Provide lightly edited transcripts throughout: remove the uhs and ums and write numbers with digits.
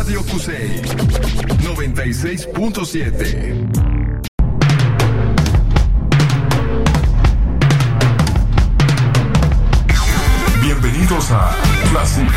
Radio Cusey 96.7. Bienvenidos a Classic.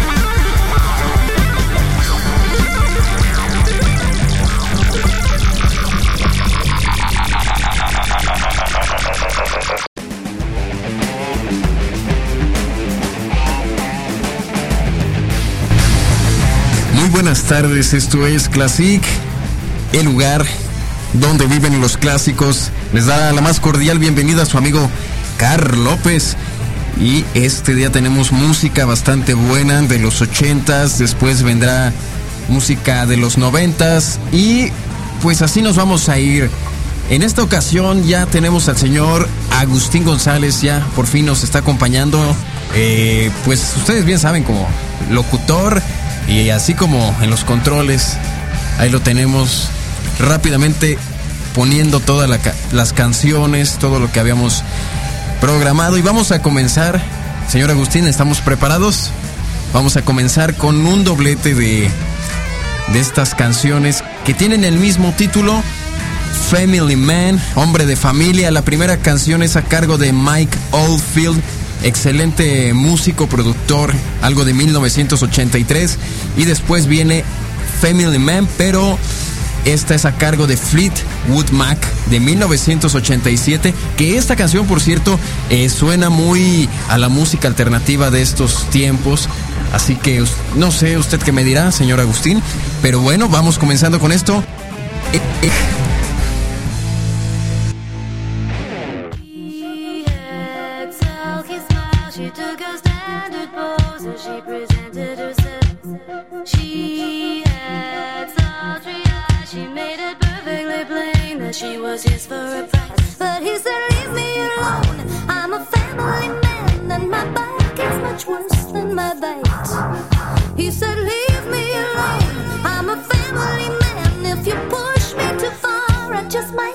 Muy buenas tardes, esto es Classic, el lugar donde viven los clásicos. Les da la más cordial bienvenida a su amigo Carl López. Y este día tenemos música bastante buena de los 80s, después vendrá música de los 90s y pues así nos vamos a ir. En esta ocasión ya tenemos al señor Agustín González, ya por fin nos está acompañando. Pues ustedes bien saben, como locutor y así como en los controles, ahí lo tenemos rápidamente poniendo todas las canciones, todo lo que habíamos programado. Y vamos a comenzar, señor Agustín, ¿estamos preparados? Vamos a comenzar con un doblete de estas canciones que tienen el mismo título, Family Man, hombre de familia. La primera canción es a cargo de Mike Oldfield, excelente músico, productor, algo de 1983. Y después viene Family Man, pero esta es a cargo de Fleetwood Mac de 1987, que esta canción, por cierto, suena muy a la música alternativa de estos tiempos. Así que no sé usted qué me dirá, señor Agustín, pero bueno, vamos comenzando con esto. She was his for a price, but he said, leave me alone. I'm a family man, and my bite is much worse than my bite. He said, leave me alone. I'm a family man. If you push me too far, I just might.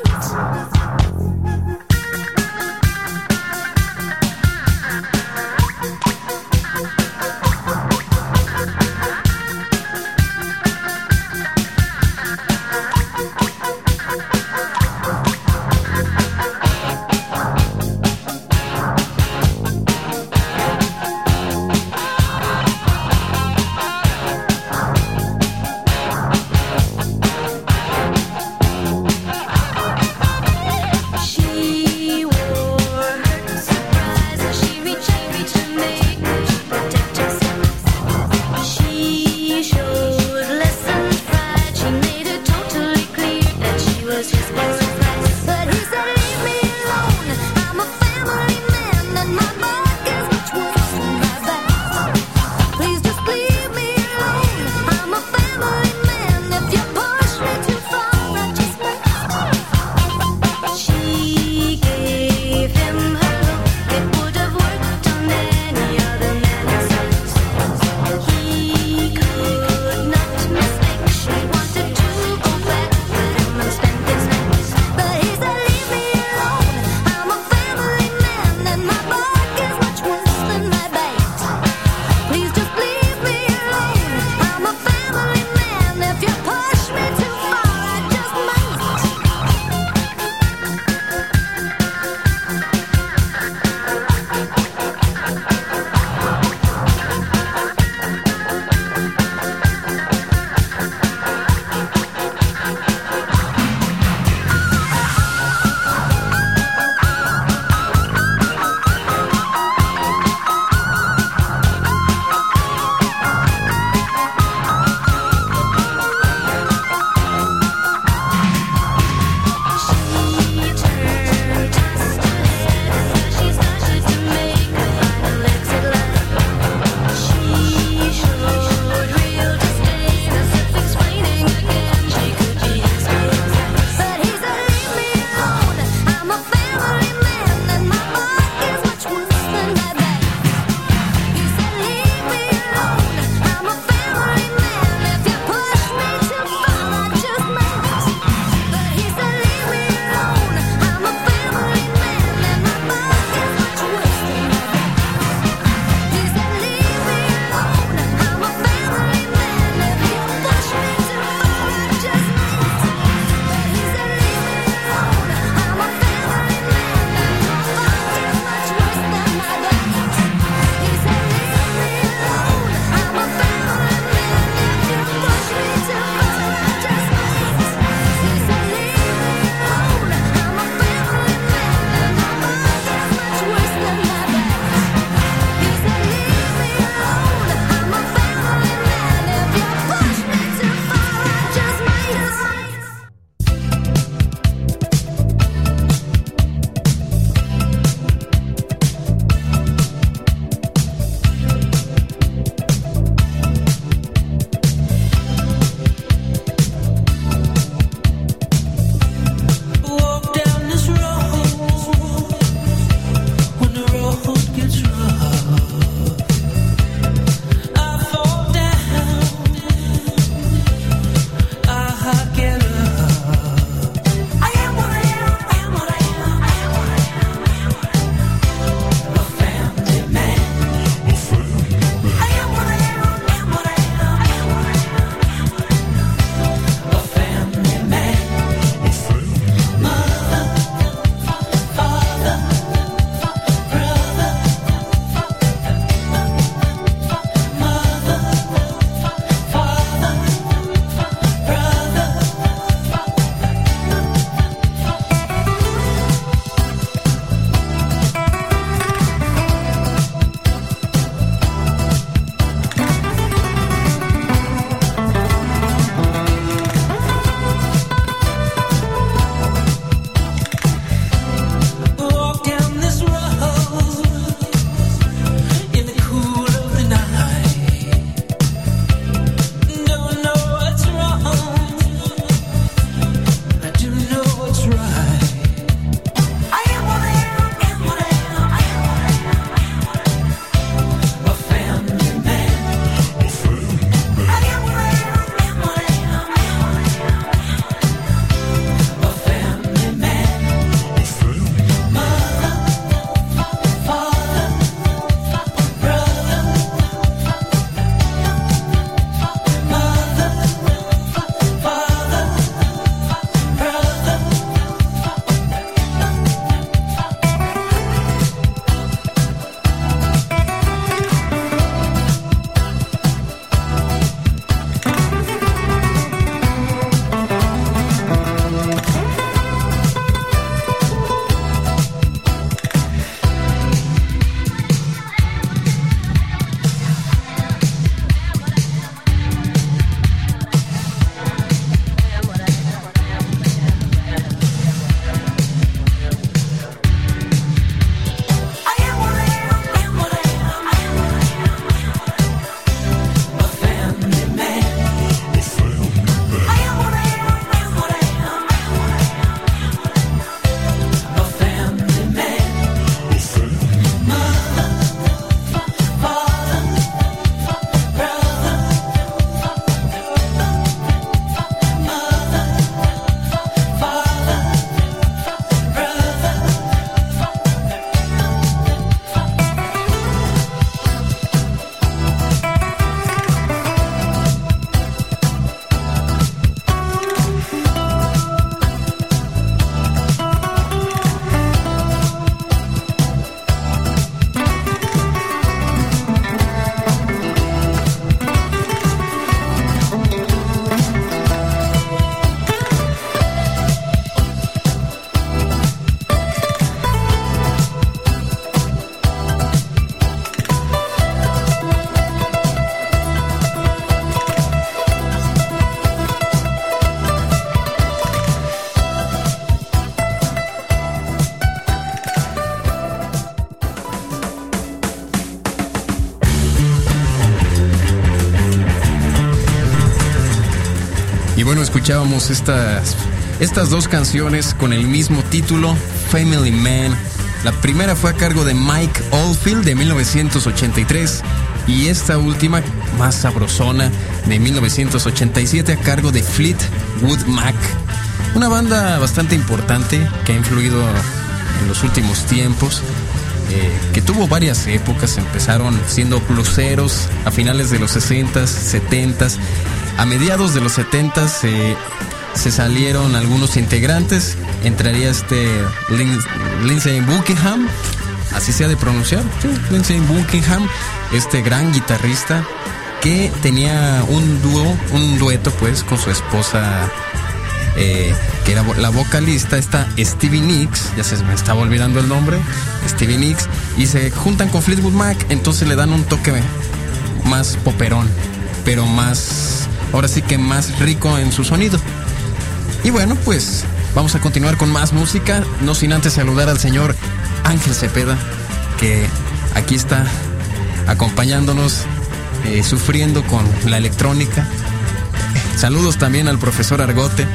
bueno, escuchábamos estas dos canciones con el mismo título, Family Man. La primera fue a cargo de Mike Oldfield de 1983 y esta última, más sabrosona, de 1987 a cargo de Fleetwood Mac. Una banda bastante importante que ha influido en los últimos tiempos, que tuvo varias épocas. Empezaron siendo bluseros a finales de los 60s, 70s. A mediados de los 70s se salieron algunos integrantes. Entraría Lindsey Buckingham, así se ha de pronunciar, sí, Lindsey Buckingham, este gran guitarrista que tenía un dueto pues con su esposa, que era la vocalista, esta Stevie Nicks, ya se me estaba olvidando el nombre, Stevie Nicks, y se juntan con Fleetwood Mac, entonces le dan un toque más poperón, pero más, ahora sí que más rico en su sonido. Y bueno, pues vamos a continuar con más música, no sin antes saludar al señor Ángel Cepeda, que aquí está acompañándonos, sufriendo con la electrónica. Saludos también al profesor Argote.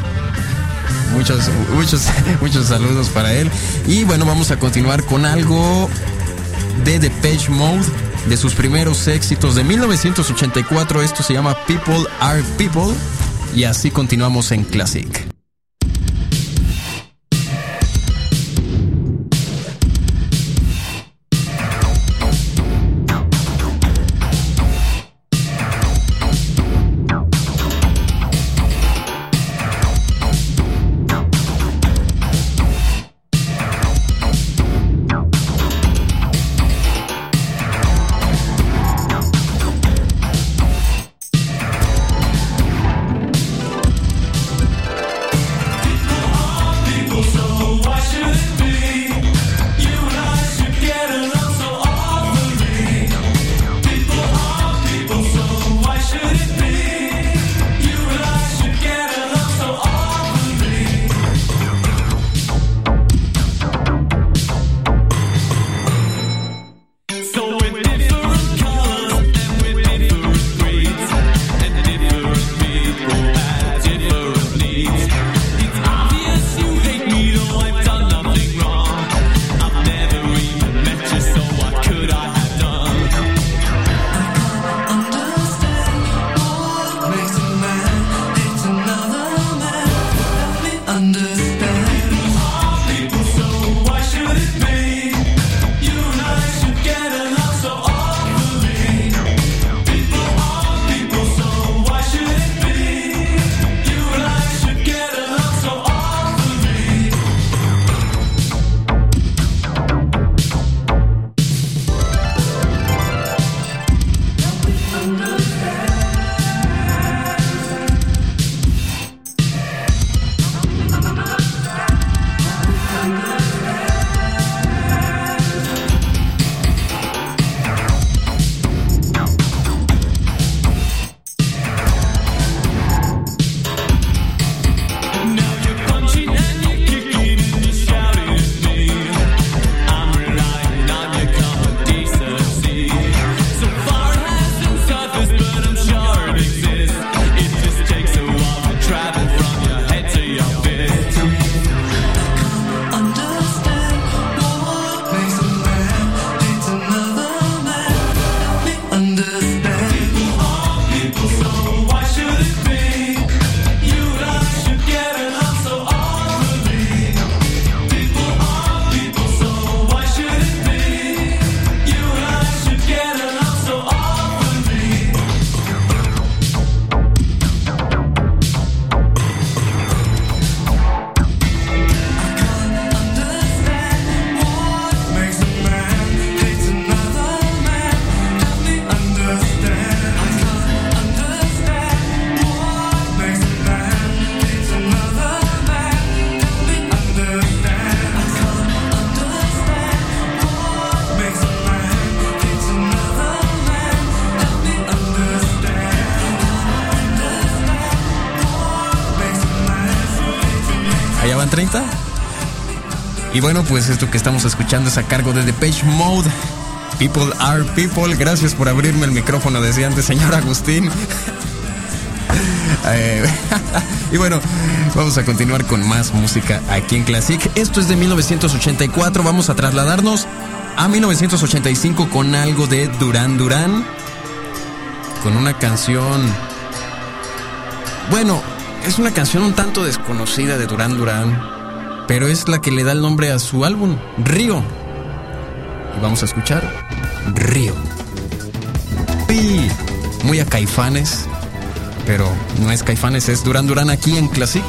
Muchos saludos para él. Y bueno, vamos a continuar con algo de Depeche Mode, de sus primeros éxitos de 1984. Esto se llama People Are People. Y así continuamos en Classic. Allá van 30. Y bueno, pues esto que estamos escuchando es a cargo de Depeche Mode, People Are People. Gracias por abrirme el micrófono, decía antes, señor Agustín. Y bueno, vamos a continuar con más música aquí en Classic. Esto es de 1984. Vamos a trasladarnos a 1985 con algo de Duran Duran. Con una canción... Bueno, es una canción un tanto desconocida de Duran Duran, pero es la que le da el nombre a su álbum, Río. Y vamos a escuchar Río. Sí, muy a Caifanes, pero no es Caifanes, es Duran Duran aquí en Classic.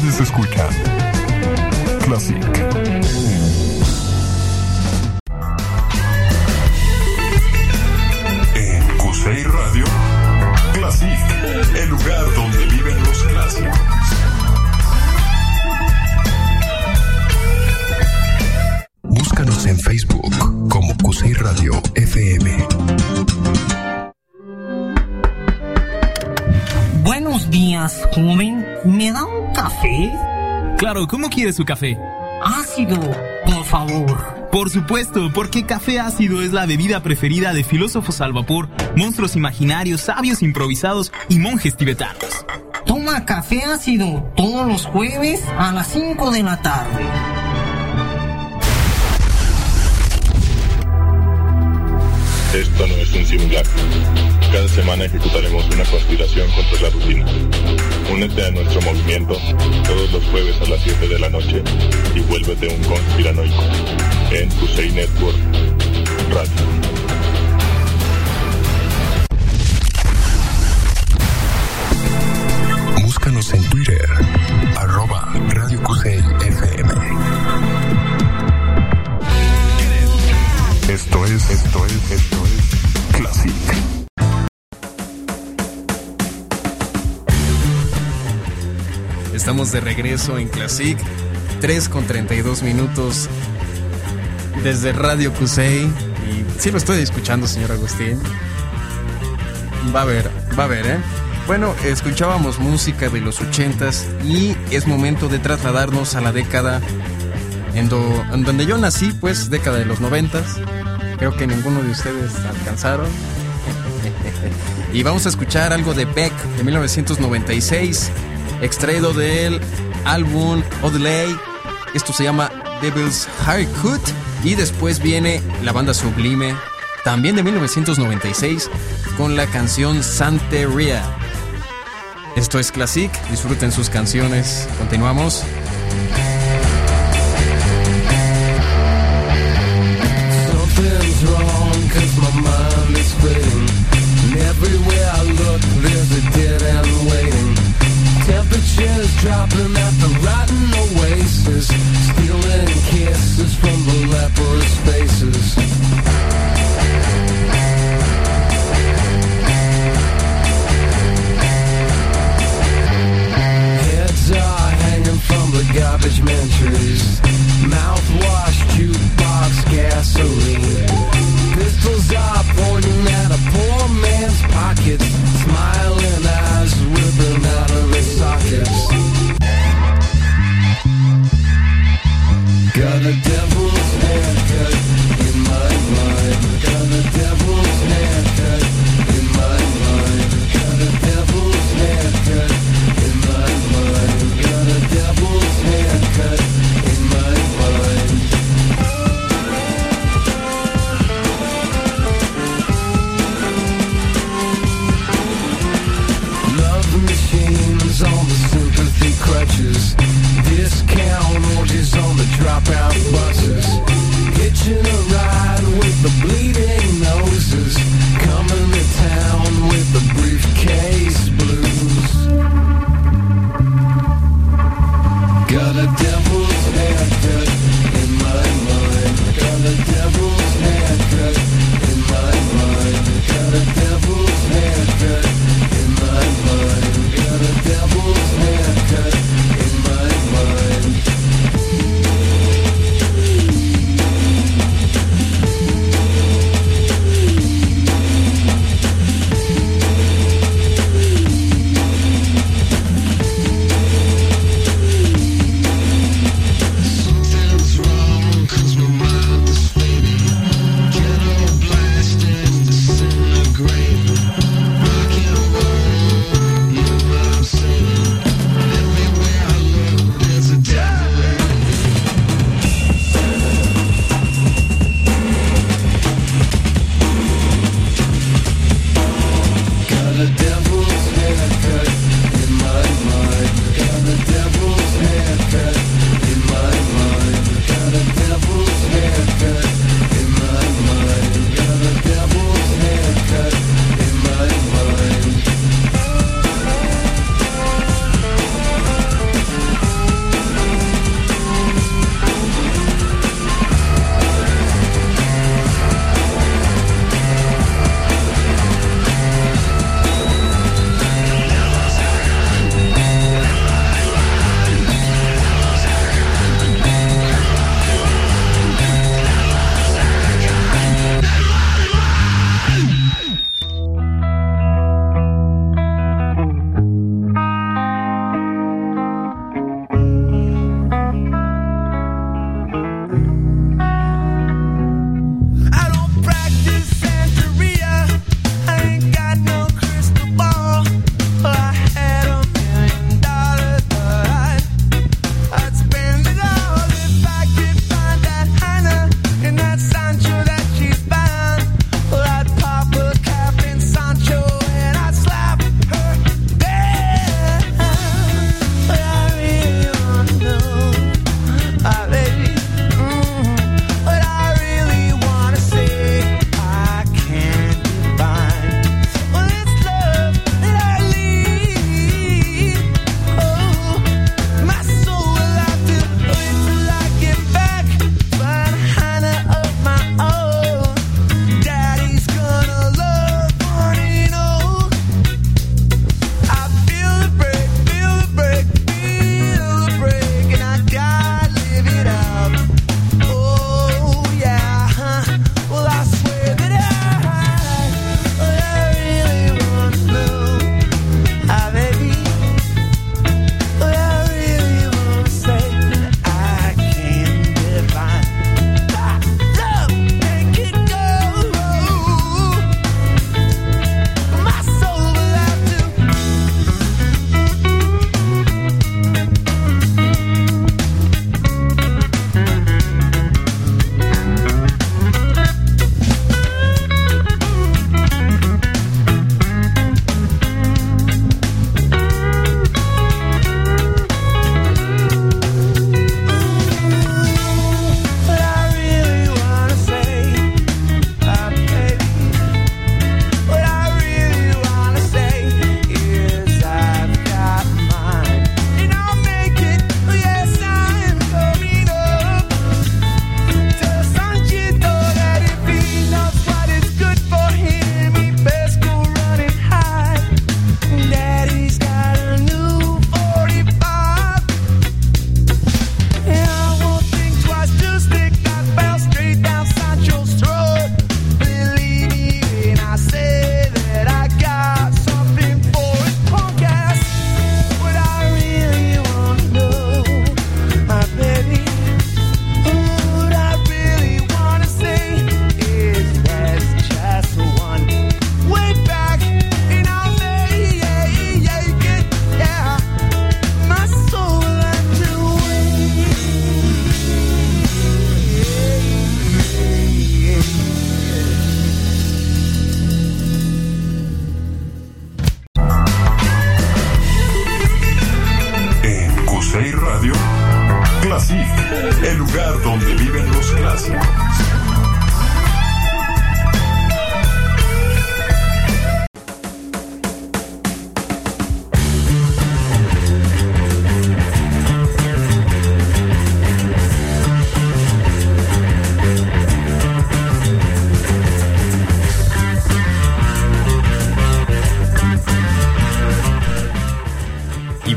Ustedes escuchan Classic. En Cusey Radio, Classic, el lugar donde viven los clásicos. Búscanos en Facebook como Cusey Radio FM. Buenos días, joven. ¿Me da un café? Claro, ¿cómo quiere su café? Ácido, por favor. Por supuesto, porque café ácido es la bebida preferida de filósofos al vapor, monstruos imaginarios, sabios improvisados y monjes tibetanos. Toma café ácido todos los jueves a las 5 de la tarde. Esto no es un simulacro. Cada semana ejecutaremos una conspiración contra la rutina. Únete a nuestro movimiento todos los jueves a las 7 de la noche y vuélvete un conspiranoico en Cusey Network Radio. Búscanos en Twitter, @Radio Cusey FM. Esto es Classic. Estamos de regreso en Classic, 3:32 desde Radio Cusey. Y sí lo estoy escuchando, señor Agustín. Va a ver, ¿eh? Bueno, escuchábamos música de los 80s y es momento de trasladarnos a la década en donde yo nací, pues, década de los 90s. Creo que ninguno de ustedes alcanzaron. Y vamos a escuchar algo de Beck de 1996, extraído del álbum Odelay. Esto se llama Devil's Haircut. Y después viene la banda Sublime, también de 1996, con la canción Santeria. Esto es Classic, disfruten sus canciones. Continuamos. Something's wrong, 'cause my mind is fading. And everywhere I look, there's a dead end waiting. Temperatures dropping at the rotten oasis, stealing kisses from the leprous faces. Heads are hanging from the garbage man.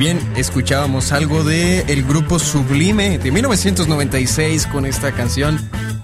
también escuchábamos algo de el grupo Sublime de 1996 con esta canción.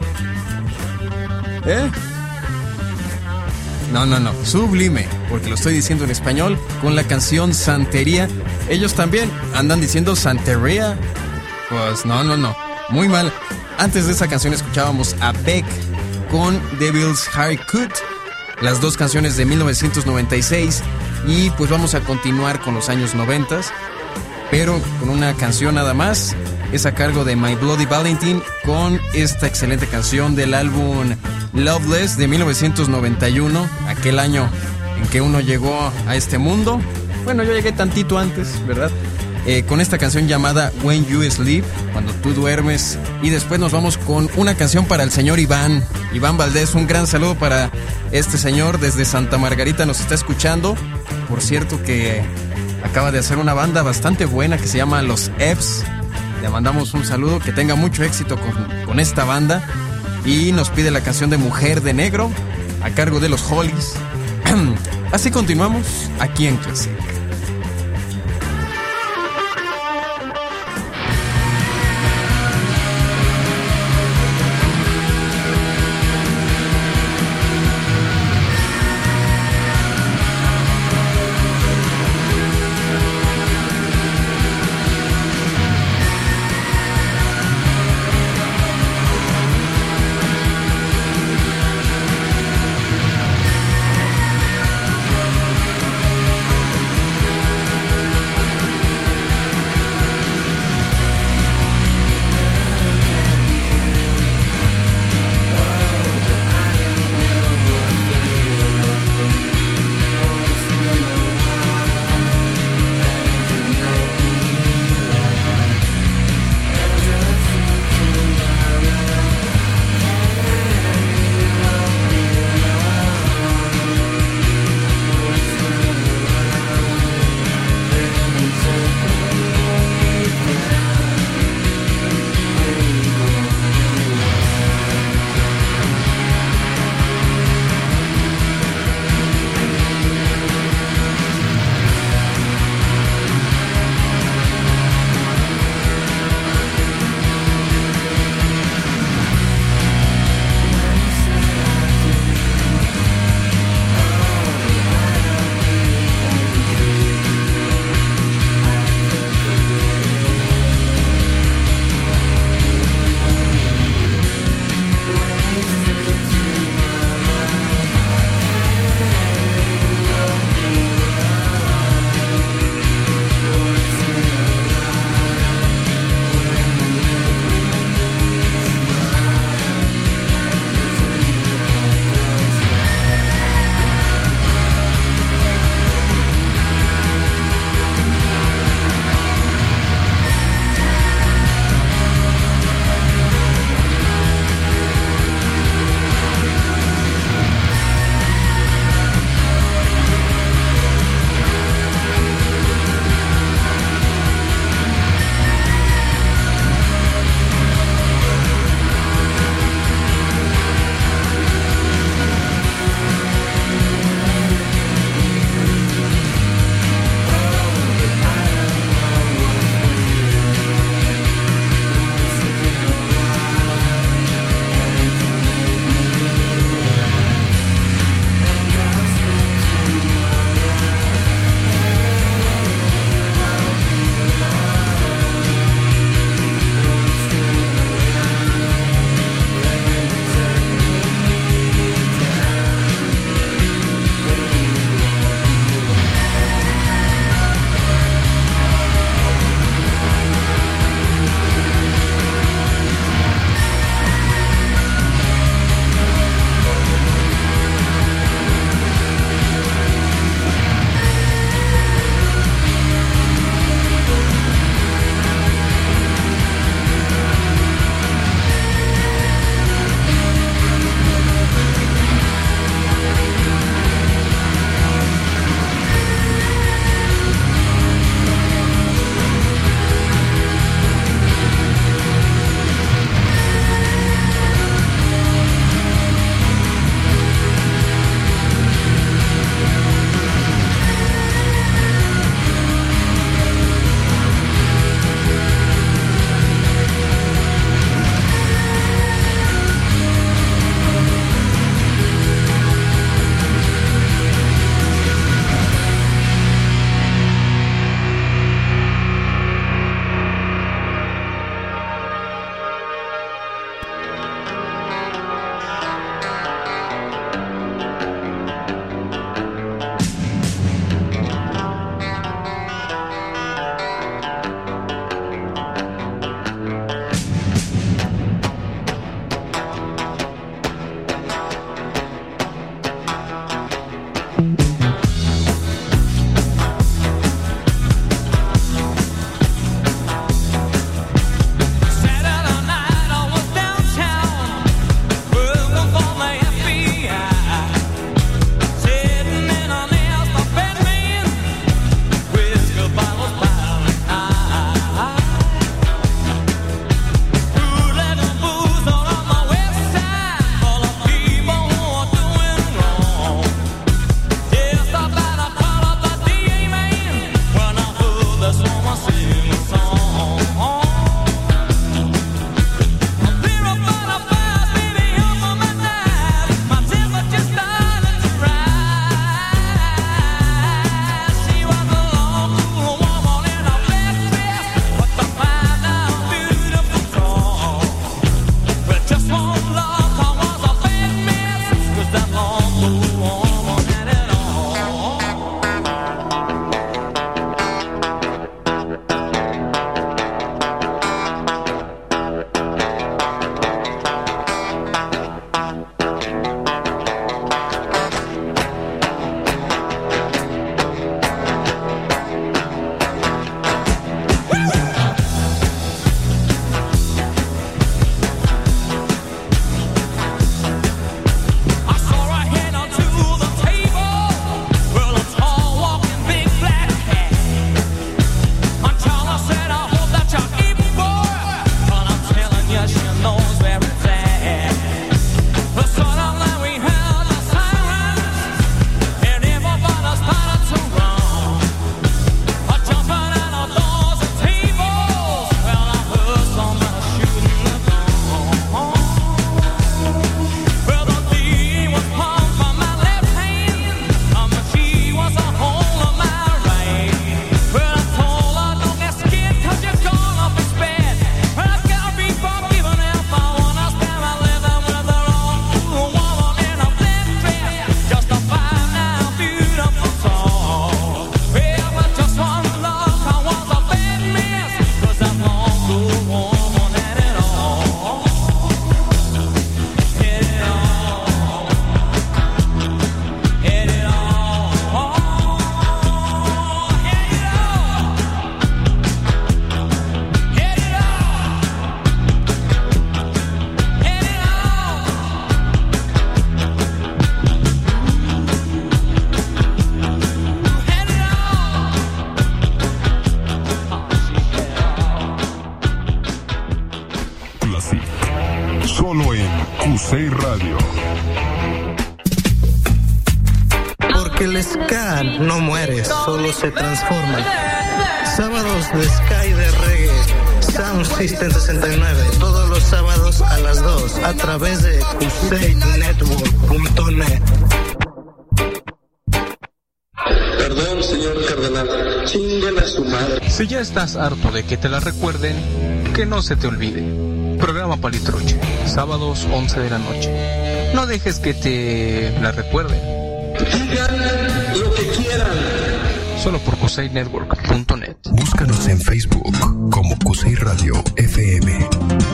No, Sublime, porque lo estoy diciendo en español, con la canción Santería. Ellos también andan diciendo Santería. Pues no, muy mal. Antes de esa canción escuchábamos a Beck con Devil's Haircut, las dos canciones de 1996. Y pues vamos a continuar con los años 90, pero con una canción nada más. Es a cargo de My Bloody Valentine con esta excelente canción del álbum Loveless de 1991, aquel año en que uno llegó a este mundo. Bueno, yo llegué tantito antes, ¿verdad? Con esta canción llamada When You Sleep, cuando tú duermes. Y después nos vamos con una canción para el señor Iván Valdés. Un gran saludo para este señor desde Santa Margarita, nos está escuchando. Por cierto que acaba de hacer una banda bastante buena que se llama Los Fs. Le mandamos un saludo, que tenga mucho éxito con esta banda. Y nos pide la canción de Mujer de Negro a cargo de los Hollies. Así continuamos aquí en Classic. Cusey Radio. Porque el ska no muere, solo se transforma. Sábados de ska y de reggae, Sound System 69, todos los sábados a las 2, a través de CuseyNetwork.net. Perdón, señor cardenal, chinguen a su madre. Si ya estás harto de que te la recuerden, que no se te olvide. Programa Palitruche, sábados 11 de la noche. No dejes que te la recuerden. Digan lo que quieran. Solo por CuseyNetwork.net. Búscanos en Facebook como Cusey Radio FM.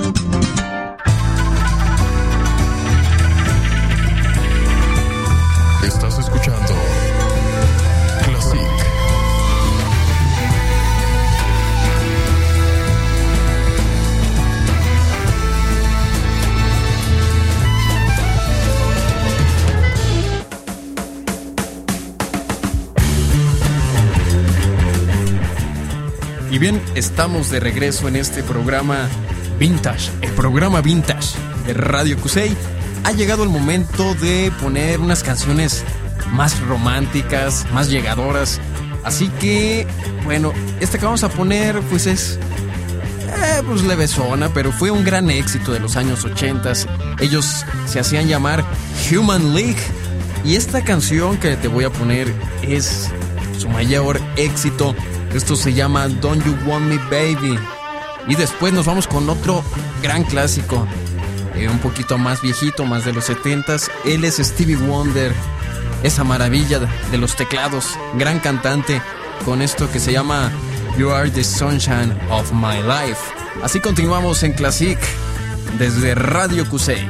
Estás escuchando Classic. Y bien, estamos de regreso en este programa Vintage, el programa Vintage de Radio Cusey. Ha llegado el momento de poner unas canciones más románticas, más llegadoras. Así que, bueno, esta que vamos a poner pues es pues levesona, pero fue un gran éxito de los años 80. Ellos se hacían llamar Human League. Y esta canción que te voy a poner es su mayor éxito. Esto se llama Don't You Want Me Baby. Y después nos vamos con otro gran clásico, un poquito más viejito, más de los 70s. Él es Stevie Wonder, esa maravilla de los teclados, gran cantante, con esto que se llama You Are the Sunshine of My Life. Así continuamos en Classic desde Radio Cusey.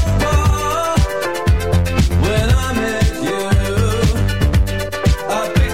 I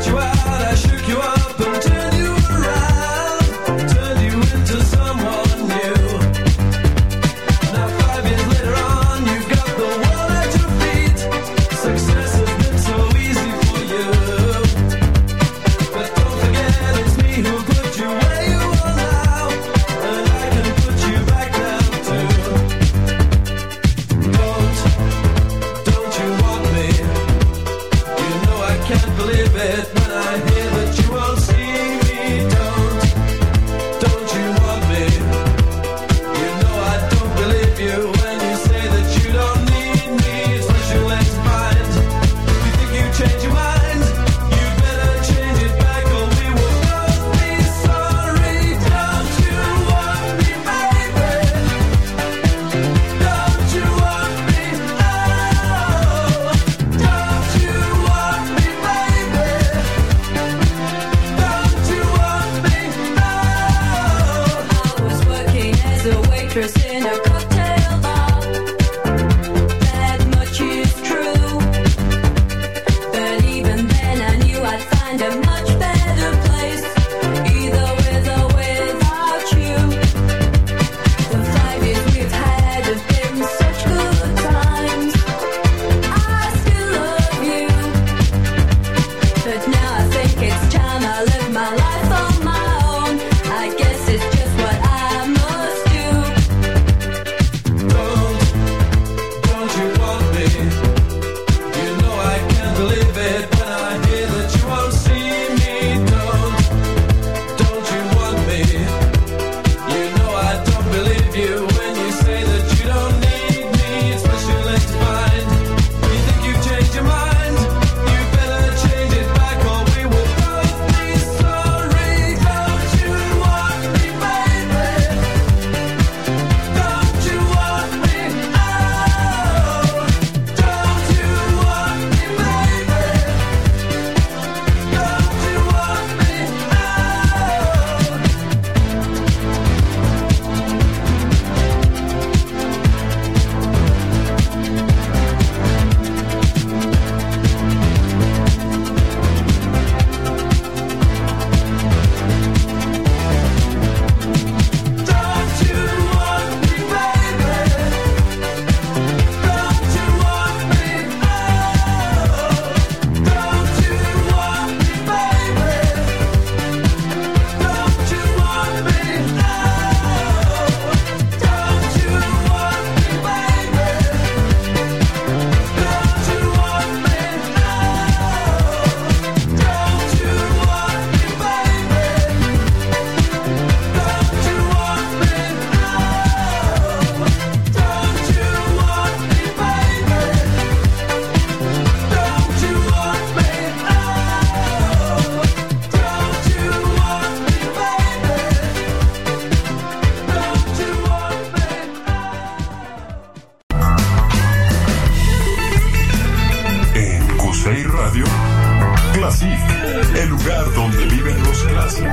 clásicos.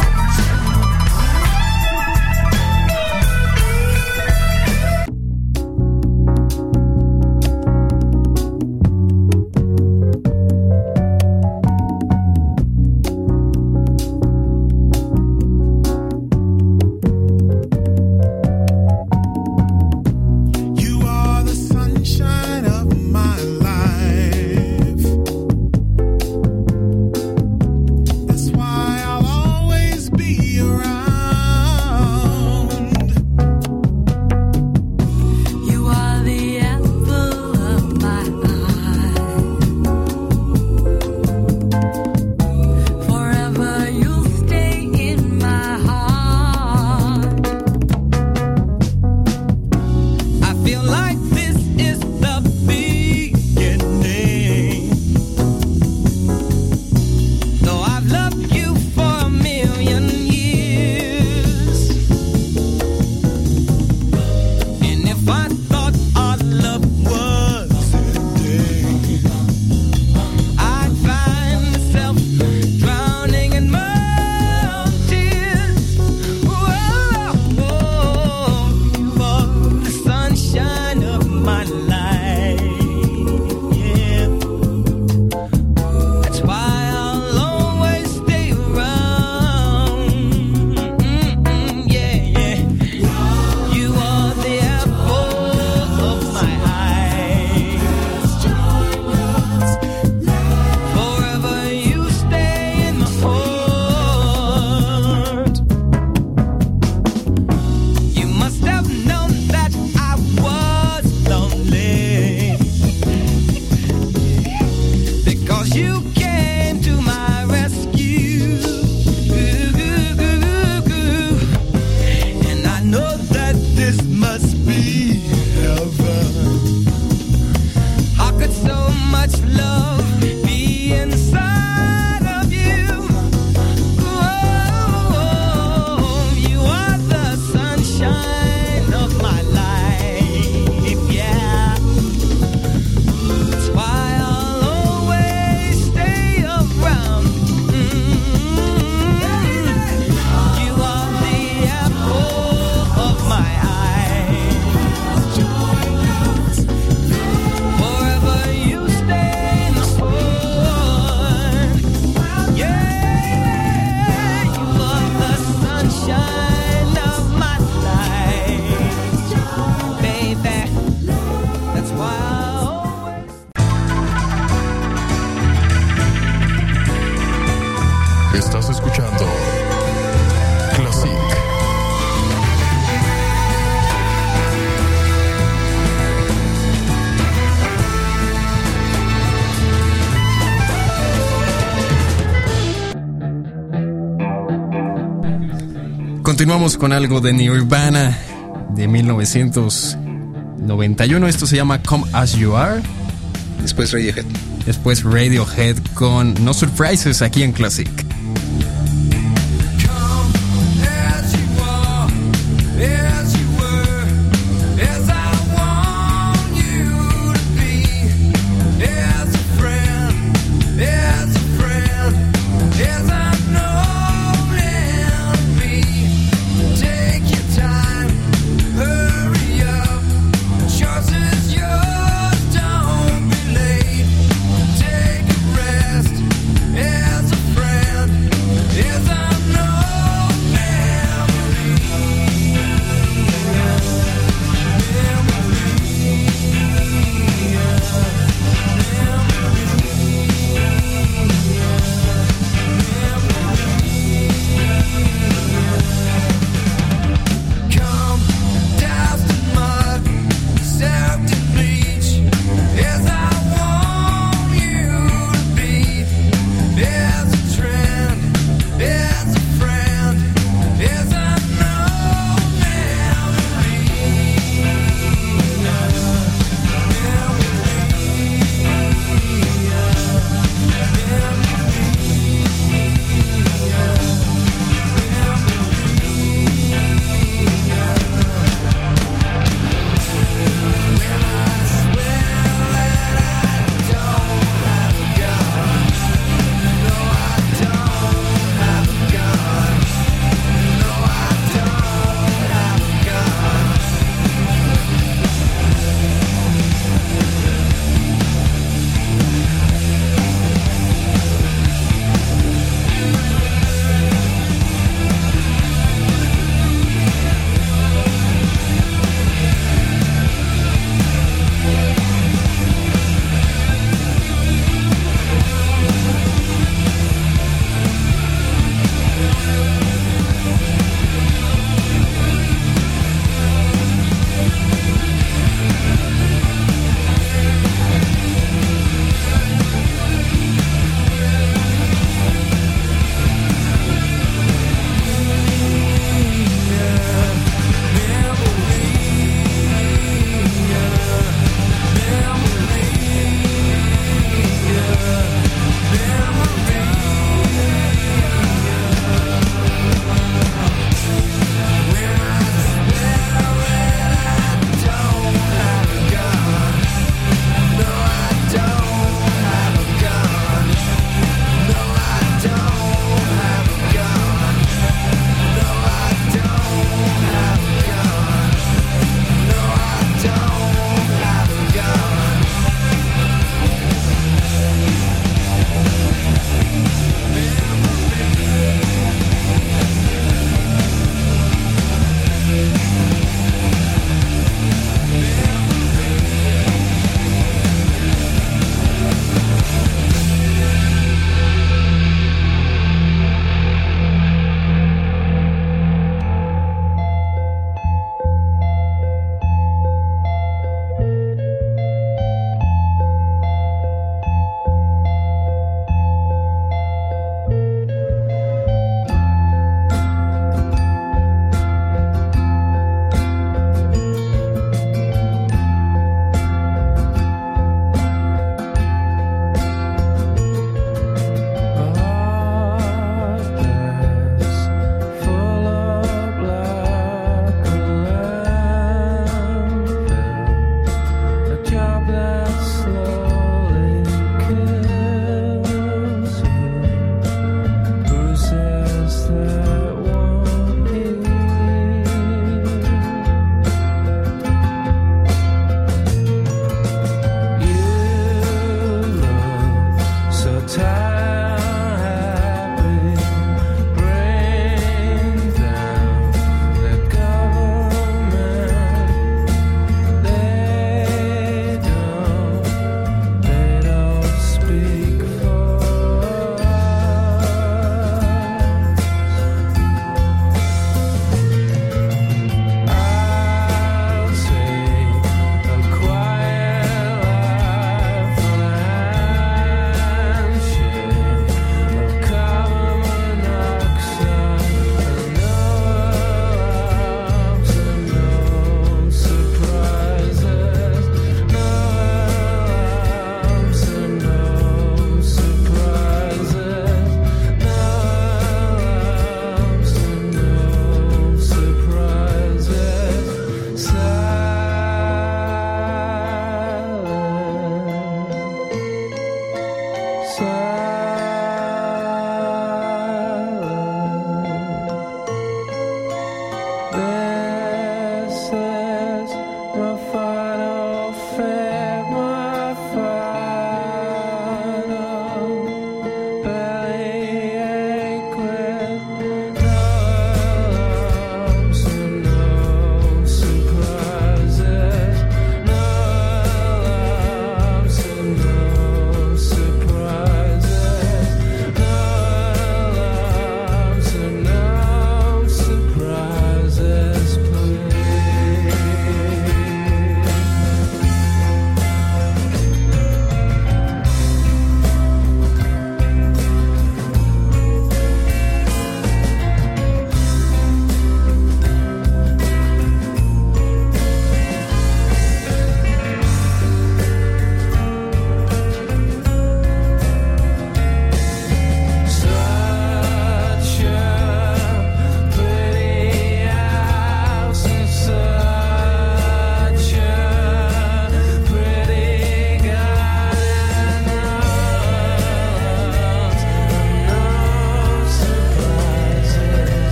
Estás escuchando Classic. Continuamos con algo de Nirvana de 1991. Esto se llama Come As You Are. Después Radiohead con No Surprises aquí en Classic. As a friend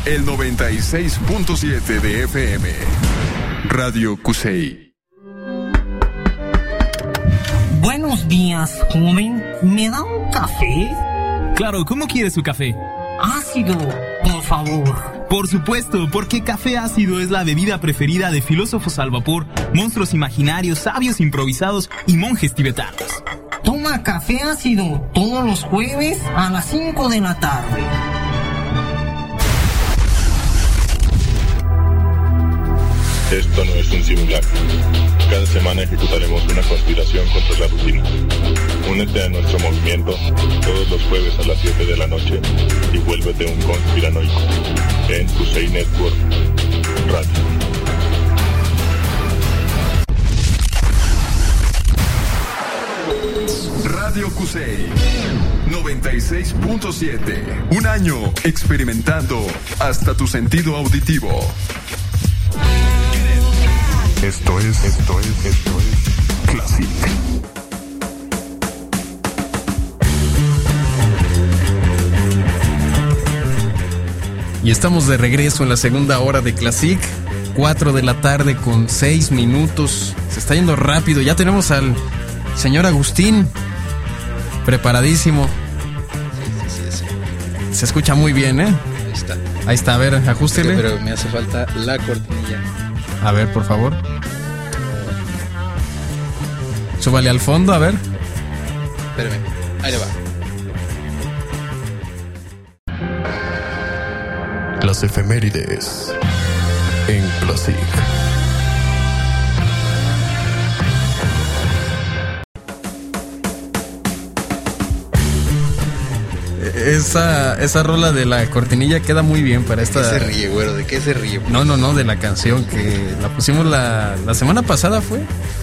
el 96.7 de FM. Radio Cusey. Buenos días, joven. ¿Me da un café? Claro, ¿cómo quiere su café? Ácido, por favor. Por supuesto, porque café ácido es la bebida preferida de filósofos al vapor, monstruos imaginarios, sabios improvisados y monjes tibetanos. Toma café ácido todos los jueves a las 5 de la tarde. Esto no es un simulacro. Cada semana ejecutaremos una conspiración contra la rutina. Únete a nuestro movimiento todos los jueves a las 7 de la noche y vuélvete un conspiranoico en Cusey Network Radio. Radio Cusey 96.7. Un año experimentando hasta tu sentido auditivo. Esto es Classic. Y estamos de regreso en la segunda hora de Classic. 4 de la tarde con 6 minutos. Se está yendo rápido. Ya tenemos al señor Agustín preparadísimo. Sí. Se escucha muy bien, ¿eh? Ahí está, a ver, ajústele. Pero me hace falta la cortinilla. A ver, por favor. Súbale al fondo, a ver. Espérame, ahí le va. Las efemérides en Classic. Esa rola de la cortinilla queda muy bien para esta. ¿De qué se ríe, güero? ¿De qué se ríe? No, de la canción que la pusimos la semana pasada, ¿fue?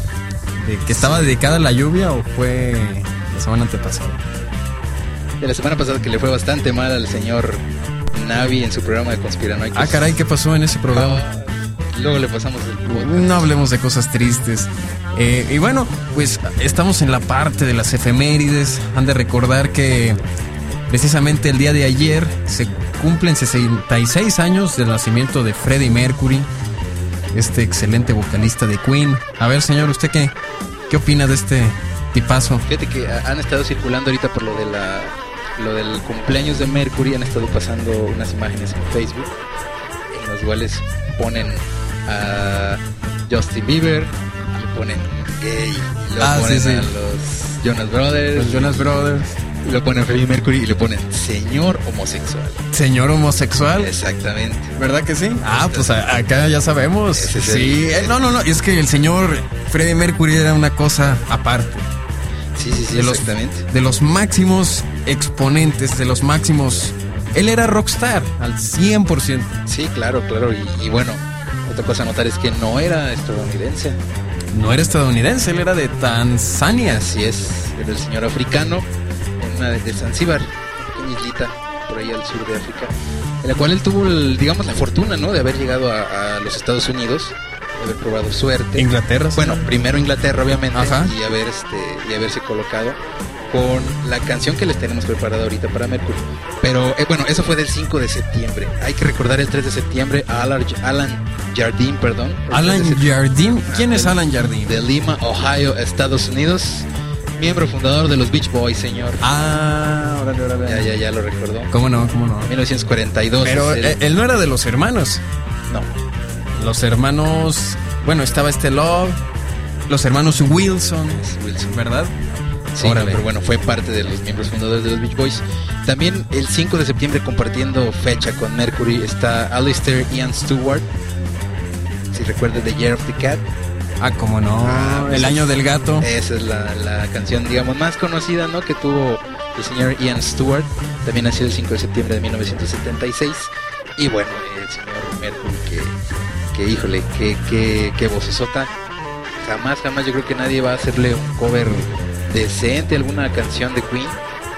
¿De que estaba dedicada a la lluvia o fue la semana antepasada? De la semana pasada, que le fue bastante mal al señor Navi en su programa de Conspiranoicos. Ah, caray, ¿qué pasó en ese programa? Luego le pasamos el podcast. No hablemos de cosas tristes. Y bueno, pues estamos en la parte de las efemérides. Han de recordar que precisamente el día de ayer se cumplen 66 años del nacimiento de Freddie Mercury, este excelente vocalista de Queen. A ver, señor, ¿usted qué opina de este tipazo? Fíjate que han estado circulando ahorita por lo del cumpleaños de Mercury. Han estado pasando unas imágenes en Facebook en las cuales ponen a Justin Bieber, le ponen gay, y luego ponen a los Jonas Brothers. Los Jonas Brothers. Y lo ponen a Freddie Mercury y le ponen señor homosexual. ¿Señor homosexual? Exactamente. ¿Verdad que sí? Ah, pues acá ya sabemos. Sí, no, es que el señor Freddie Mercury era una cosa aparte. Sí, exactamente. De los máximos exponentes, de los máximos. Él era rockstar al 100%. Sí, claro. Y bueno, otra cosa a notar es que no era estadounidense. No era estadounidense, él era de Tanzania. Así es, era el señor africano. De Zanzíbar, una pequeña islita por ahí al sur de África, en la cual él tuvo, digamos, la fortuna, ¿no?, de haber llegado a los Estados Unidos, de haber probado suerte. Inglaterra. Bueno, primero Inglaterra, obviamente. Ajá. y haberse colocado con la canción que les tenemos preparada ahorita para Mercury. Pero bueno, eso fue del 5 de septiembre. Hay que recordar el 3 de septiembre a Alan Jardine, perdón. Alan Jardine. ¿Quién es Alan Jardine? De Lima, Ohio, Estados Unidos. Miembro fundador de los Beach Boys, señor. Ah, órale. Ya lo recordó. ¿Cómo no? 1942. Pero él no era de los hermanos. No. Los hermanos... Bueno, estaba Love, los hermanos Wilson, ¿verdad? Sí, pero bueno, fue parte de los miembros fundadores de los Beach Boys. También el 5 de septiembre, compartiendo fecha con Mercury, está Alistair Ian Stewart. Si recuerdas, The Year of the Cat. Ah, cómo no, el año del gato. Esa es la canción, digamos, más conocida, ¿no?, que tuvo el señor Ian Stewart. También nació el 5 de septiembre de 1976. Y bueno, el señor Mercury, que híjole, que vocesota. Jamás yo creo que nadie va a hacerle un cover decente a alguna canción de Queen.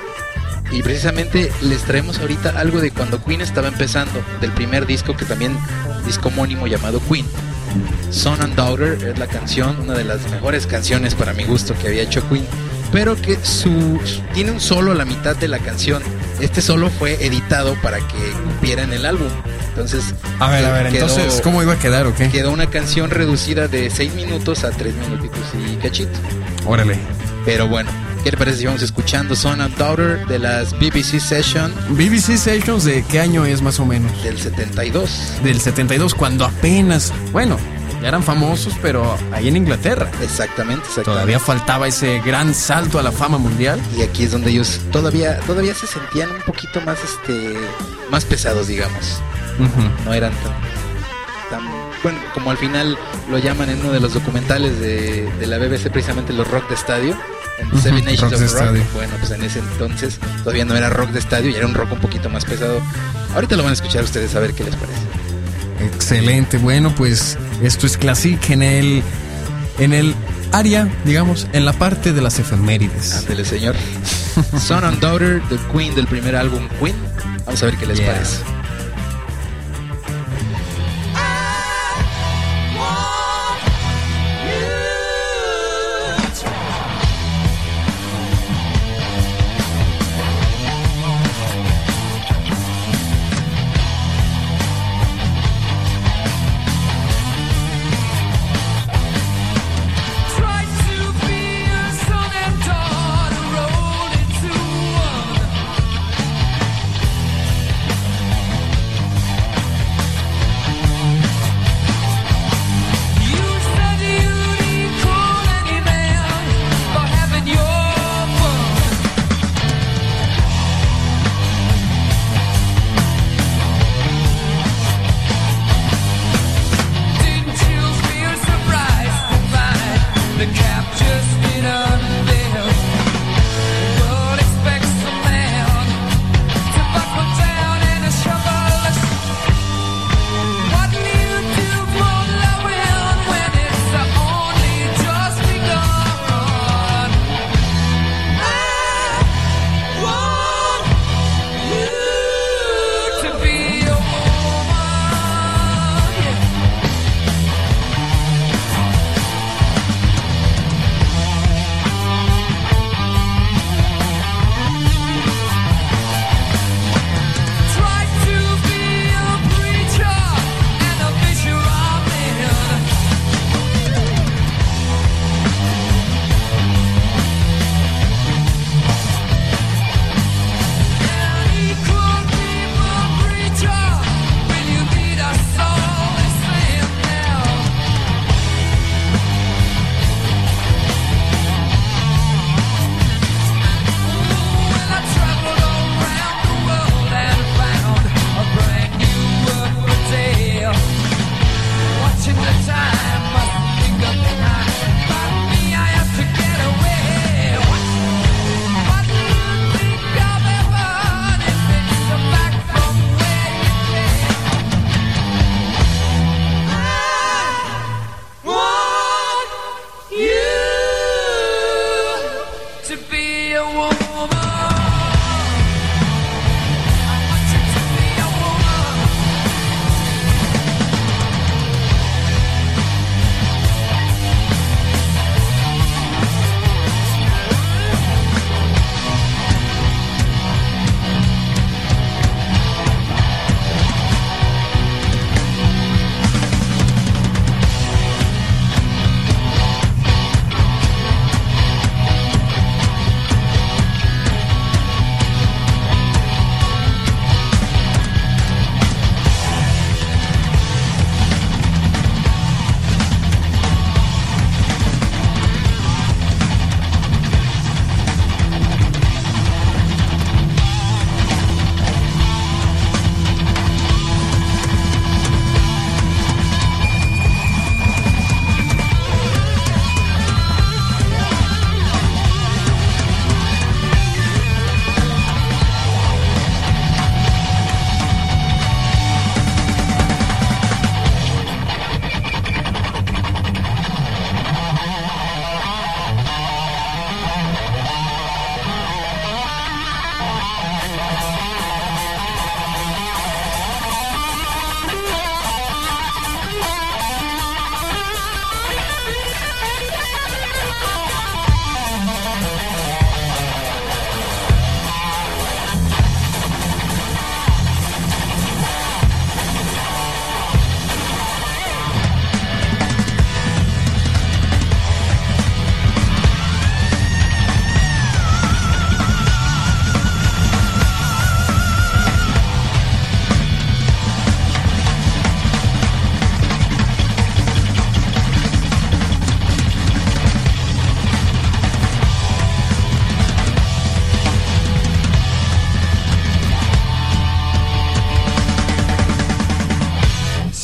Y precisamente les traemos ahorita algo de cuando Queen estaba empezando, del primer disco, que también disco homónimo llamado Queen. Son and Daughter es la canción, una de las mejores canciones para mi gusto que había hecho Queen, pero que tiene un solo a la mitad de la canción Este solo fue editado para que cupiera en el álbum. Entonces, a ver, entonces, ¿cómo iba a quedar o qué? Quedó una canción reducida de 6 minutos a 3 minutitos y cachito. Órale. Pero bueno, ¿qué le parece si vamos escuchando Son and Daughter de las BBC Sessions? BBC Sessions, ¿de qué año es más o menos? Del 72. Del 72, cuando apenas, bueno, ya eran famosos, pero ahí en Inglaterra. Exactamente. Todavía faltaba ese gran salto a la fama mundial. Y aquí es donde ellos todavía se sentían un poquito más más pesados, digamos. Uh-huh. No eran tan bueno, como al final lo llaman en uno de los documentales de la BBC, precisamente los rock de estadio, en Seven Nations of Rock. Bueno, pues en ese entonces todavía no era rock de estadio y era un rock un poquito más pesado. Ahorita lo van a escuchar ustedes a ver qué les parece. Excelente, bueno, pues esto es Classic en el área, digamos, en la parte de las efemérides. Ándele, señor. Son and Daughter, The Queen, del primer álbum Queen. Vamos a ver qué les parece.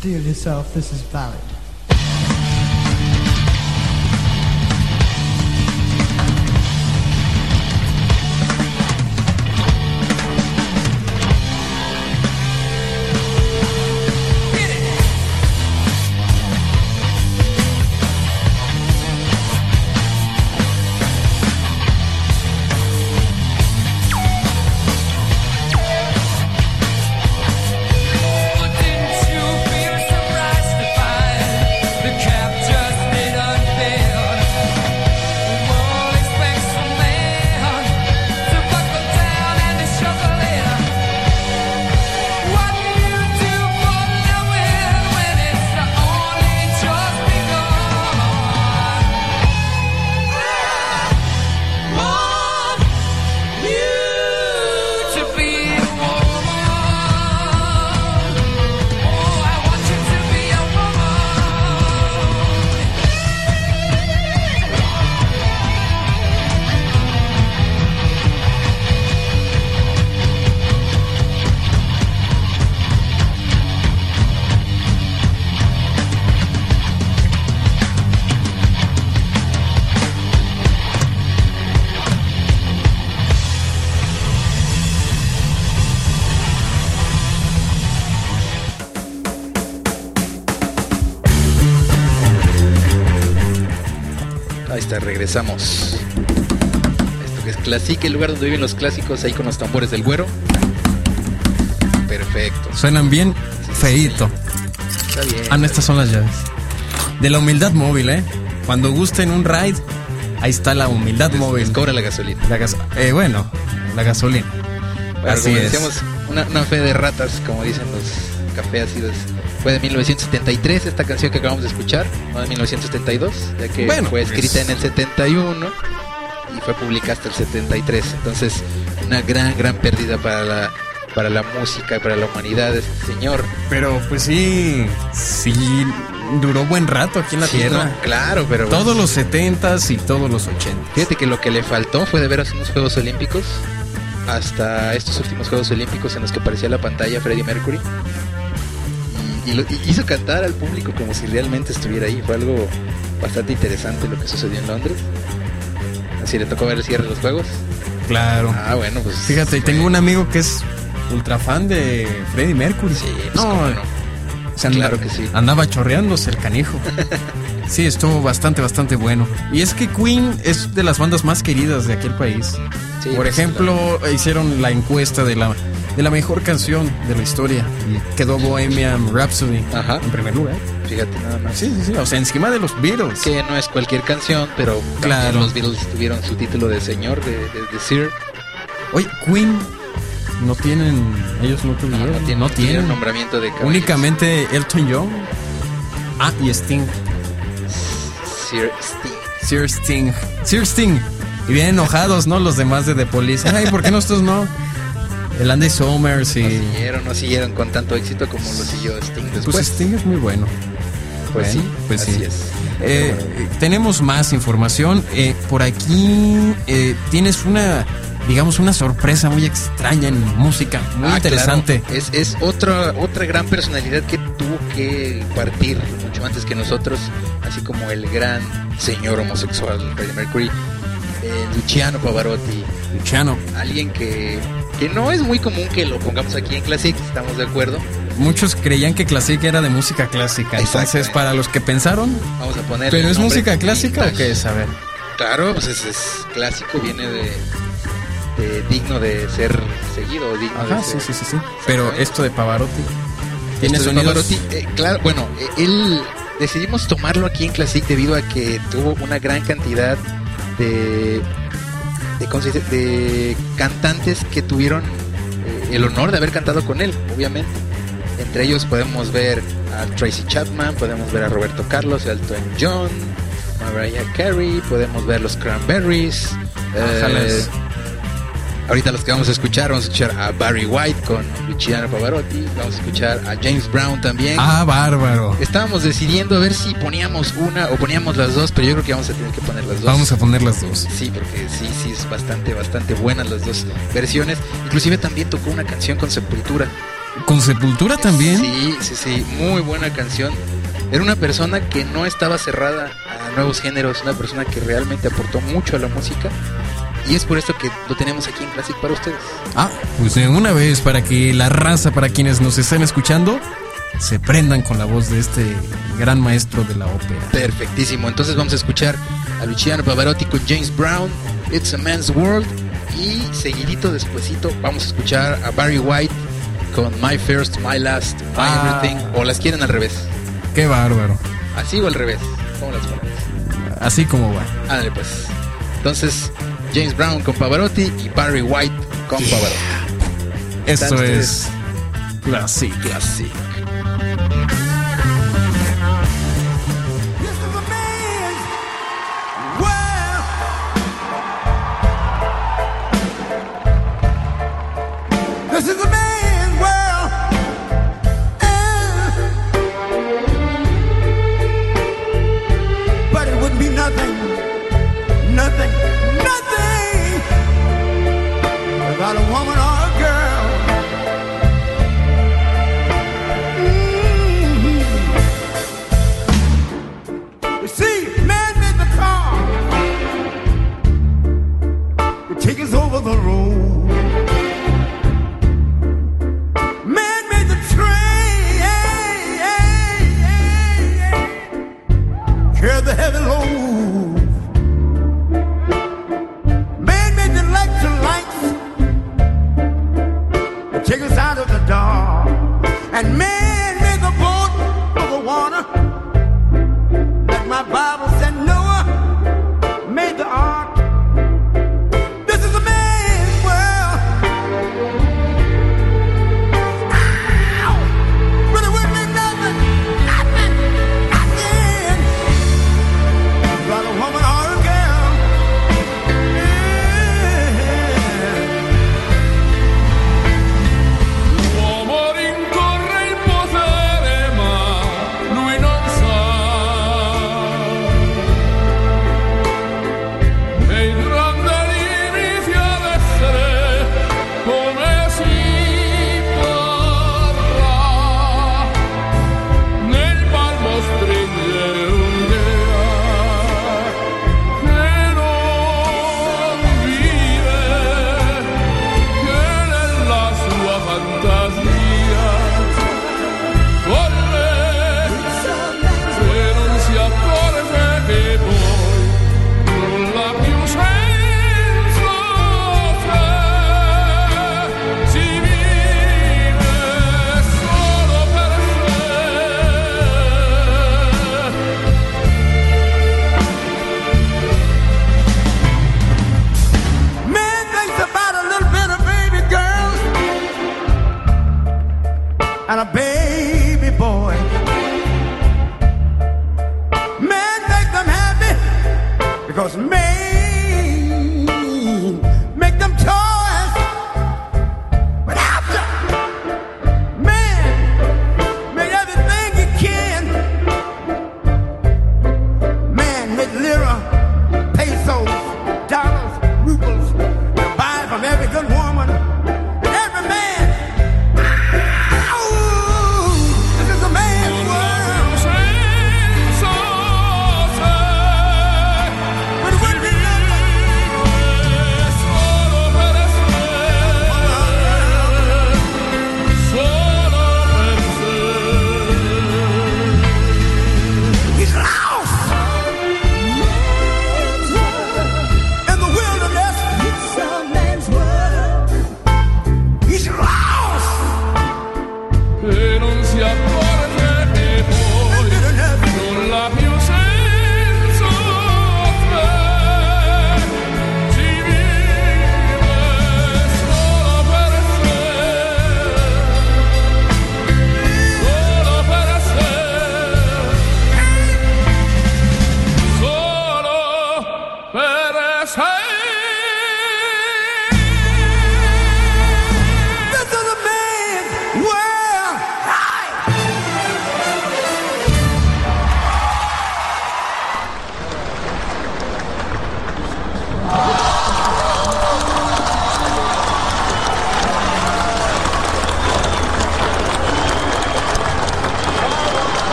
steel yourself, this is valid. Regresamos. Esto que es Classic, el lugar donde viven los clásicos, ahí con los tambores del güero. Perfecto. Suenan bien, feíto. Está bien. Ah, no, estas son las llaves. De la humildad móvil, Cuando gusten un ride, ahí está la humildad móvil. Les cobra la gasolina. Bueno, la gasolina. Bueno, así como es. decíamos, una fe de ratas, como dicen los cafés ácidos. Fue de 1973 esta canción que acabamos de escuchar, no de 1972, ya que fue escrita en el 71 y fue publicada hasta el 73. Entonces, una gran pérdida para la música y para la humanidad, este señor. Pero pues sí duró buen rato aquí en la tierra. No, claro, pero todos los 70s y todos los 80s. Fíjate que lo que le faltó fue de veras unos Juegos Olímpicos, hasta estos últimos Juegos Olímpicos en los que aparecía la pantalla Freddie Mercury. Y hizo cantar al público como si realmente estuviera ahí. Fue algo bastante interesante lo que sucedió en Londres. Así le tocó ver el cierre de los juegos. Claro. Ah, bueno, pues fíjate, tengo un amigo que es ultra fan de Freddie Mercury. Sí, pues claro que sí. Andaba chorreándose el canijo. Sí, estuvo bastante bueno. Y es que Queen es de las bandas más queridas de aquel país. Sí, por ejemplo, hicieron la encuesta de la mejor canción de la historia y quedó Bohemian Rhapsody en primer lugar. Fíjate nada más. Sí, o sea, encima de los Beatles. Que no es cualquier canción, pero claro, los Beatles tuvieron su título de señor, de Sir. Oye, Queen no tienen, ellos no tuvieron, no tienen nombramiento de caballeros. Únicamente Elton John. Y Sting. Sir Sting. Y bien enojados, ¿no? Los demás de The Police. Ay, ¿por qué nosotros no? El Andy Summers y... No siguieron con tanto éxito como lo siguió Sting después. Pues Sting es muy bueno. Pues sí, así sí. Es. Tenemos más información. Por aquí tienes una sorpresa muy extraña en música, muy interesante. Claro. Es otra gran personalidad que tuvo que partir mucho antes que nosotros, así como el gran señor homosexual Freddie Mercury, Luciano Pavarotti. Alguien que no es muy común que lo pongamos aquí en Classic, estamos de acuerdo. Muchos creían que Classic era de música clásica. Entonces, para los que pensaron, vamos a poner. ¿Pero es música clásica o qué es? A ver. Claro, pues es clásico, viene de digno de ser seguido, digno de ser. Sí. Pero esto de Pavarotti tiene sonidos. Claro, bueno, él decidimos tomarlo aquí en Classic debido a que tuvo una gran cantidad de cantantes que tuvieron el honor de haber cantado con él, obviamente. Entre ellos podemos ver a Tracy Chapman, podemos ver a Roberto Carlos, Elton John, Mariah Carey, podemos ver los Cranberries. Ahorita los que vamos a escuchar a Barry White con Luciano Pavarotti, vamos a escuchar a James Brown también. Bárbaro. Estábamos decidiendo a ver si poníamos una o poníamos las dos, pero yo creo que vamos a tener que poner las dos. Vamos a poner las dos. Sí, porque sí es bastante buenas las dos versiones. Inclusive también tocó una canción con Sepultura. ¿Con Sepultura también? Sí, muy buena canción. Era una persona que no estaba cerrada a nuevos géneros, una persona que realmente aportó mucho a la música. Y es por esto que lo tenemos aquí en Classic para ustedes. Pues de una vez, para que la raza, para quienes nos están escuchando, se prendan con la voz de este gran maestro de la ópera. Perfectísimo, entonces vamos a escuchar a Luciano Pavarotti con James Brown, It's a Man's World. Y seguidito, despuesito, vamos a escuchar a Barry White con My First, My Last, My Everything. O las quieren al revés. Qué bárbaro. ¿Así o al revés? ¿Cómo las ponemos? Así como va. Ándale pues. Entonces, James Brown con Pavarotti y Barry White con Pavarotti. Esto es Classic. This is a man's world, but it would be nothing without a woman or a girl.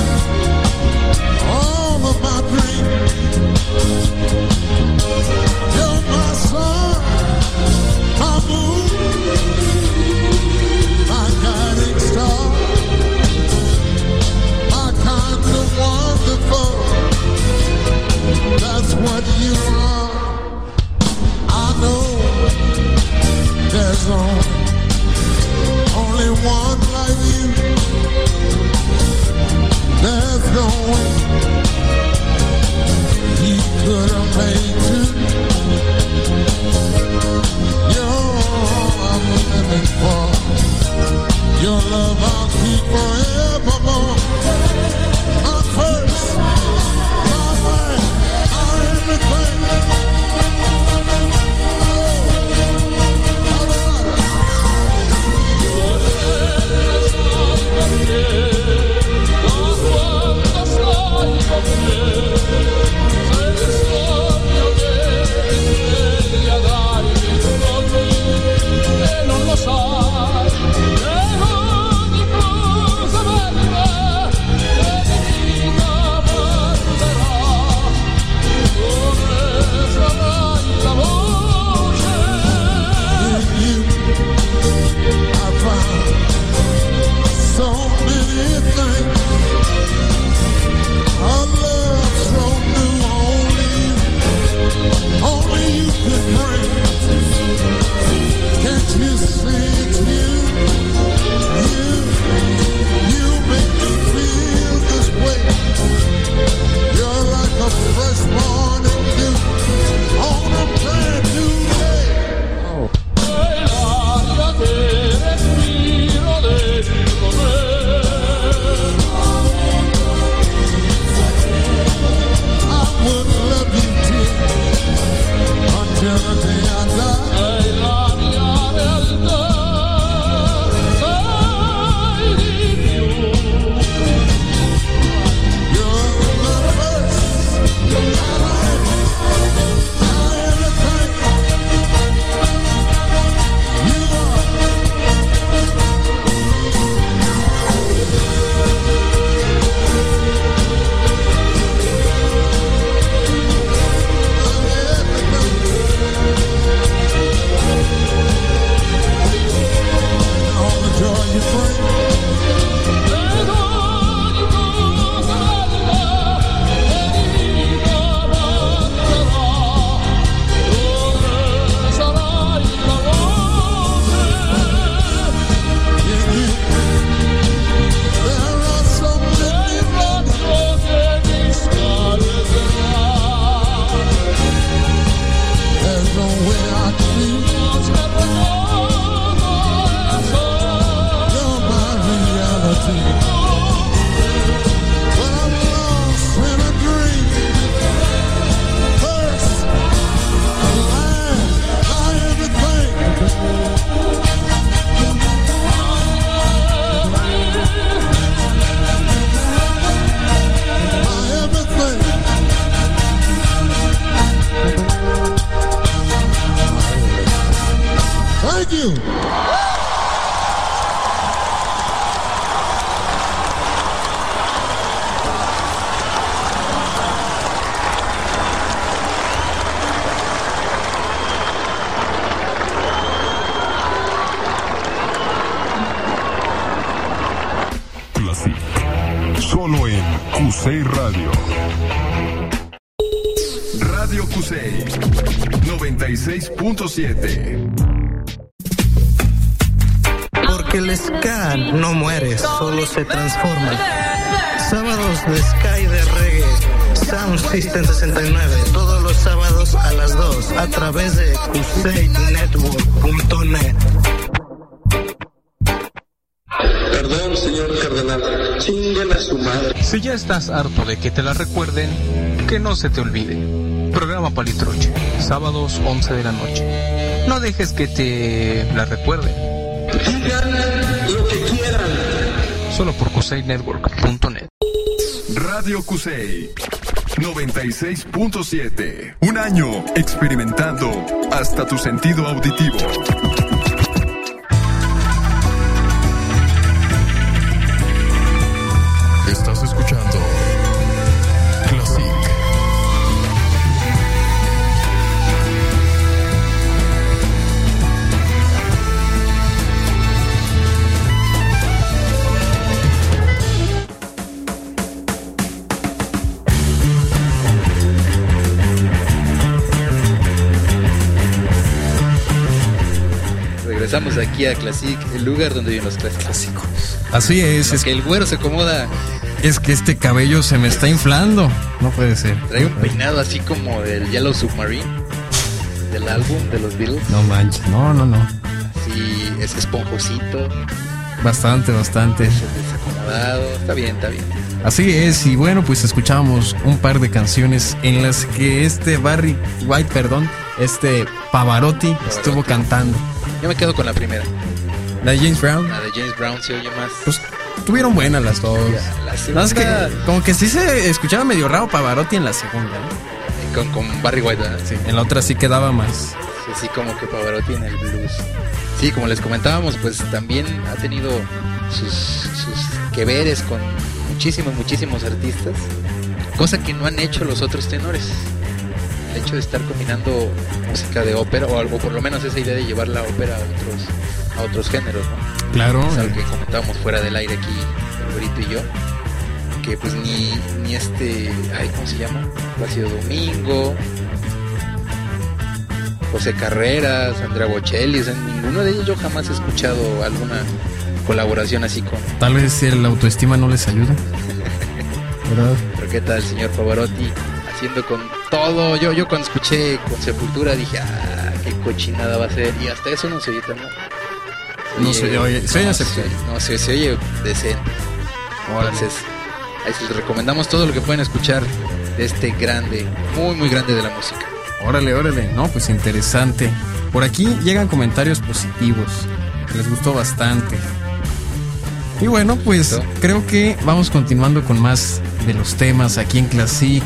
all of my dreams. You're my sun, my moon, my guiding star, my kind of wonderful. That's what you are. I know there's only one like you. There's no way he could have made two. You're all I'm living for. Your love I'll keep forevermore. My first, my life, my everything. Solo en Cusey Radio. Radio Cusey 96.7. Porque el ska no muere, solo se transforma. Sábados de ska y de reggae. Sound System 69. Todos los sábados a las 2 a través de CuseyNetwork.net. Perdón, señor cardenal. Chinguen a su madre. Si ya estás harto de que te la recuerden, que no se te olvide. Programa Palitroche, sábados 11 de la noche. No dejes que te la recuerden. Digan lo que quieran. Solo por CuseyNetwork.net. Radio Cusey 96.7. Un año experimentando hasta tu sentido auditivo. Estás escuchando regresamos aquí a Classic, el lugar donde viven los clásicos. Así es. Es que el güero se acomoda. Es que este cabello se me está inflando. No puede ser. Trae un peinado así como del Yellow Submarine, del álbum de los Beatles. No manches, no. Así, es esponjosito. Bastante. Desacomodado. Está bien. Así es, y bueno, pues escuchamos un par de canciones en las que Barry White, Pavarotti estuvo cantando. Yo me quedo con la primera. ¿La de James Brown? La de James Brown se oye más. Pues tuvieron buenas las dos. La segunda... No, es que como que sí se escuchaba medio raro Pavarotti en la segunda, ¿no? Con Barry White, ¿verdad? Sí, en la otra sí quedaba más. Sí, como que Pavarotti en el blues. Sí, como les comentábamos, pues también ha tenido sus que veres con muchísimos artistas, cosa que no han hecho los otros tenores. El hecho de estar combinando música de ópera, o algo, por lo menos esa idea de llevar la ópera a otros géneros, ¿no? Claro. Es algo que comentábamos fuera del aire aquí, el güerito y yo, que pues ni ¿cómo se llama? Plácido Domingo, José Carreras, Andrea Bocelli, o sea, ninguno de ellos yo jamás he escuchado alguna colaboración así con... Tal vez la autoestima no les ayuda. ¿Verdad? Pero qué tal el señor Pavarotti haciendo con todo. Yo cuando escuché con Sepultura dije, qué cochinada va a ser. Y hasta eso no se oye tan mal. Se oye aceptable. Se oye decente. Entonces, ahí les recomendamos todo lo que pueden escuchar de este grande, muy grande de la música. Órale. No, pues interesante. Por aquí llegan comentarios positivos. Les gustó bastante. Y bueno, pues creo que vamos continuando con más de los temas aquí en Classic.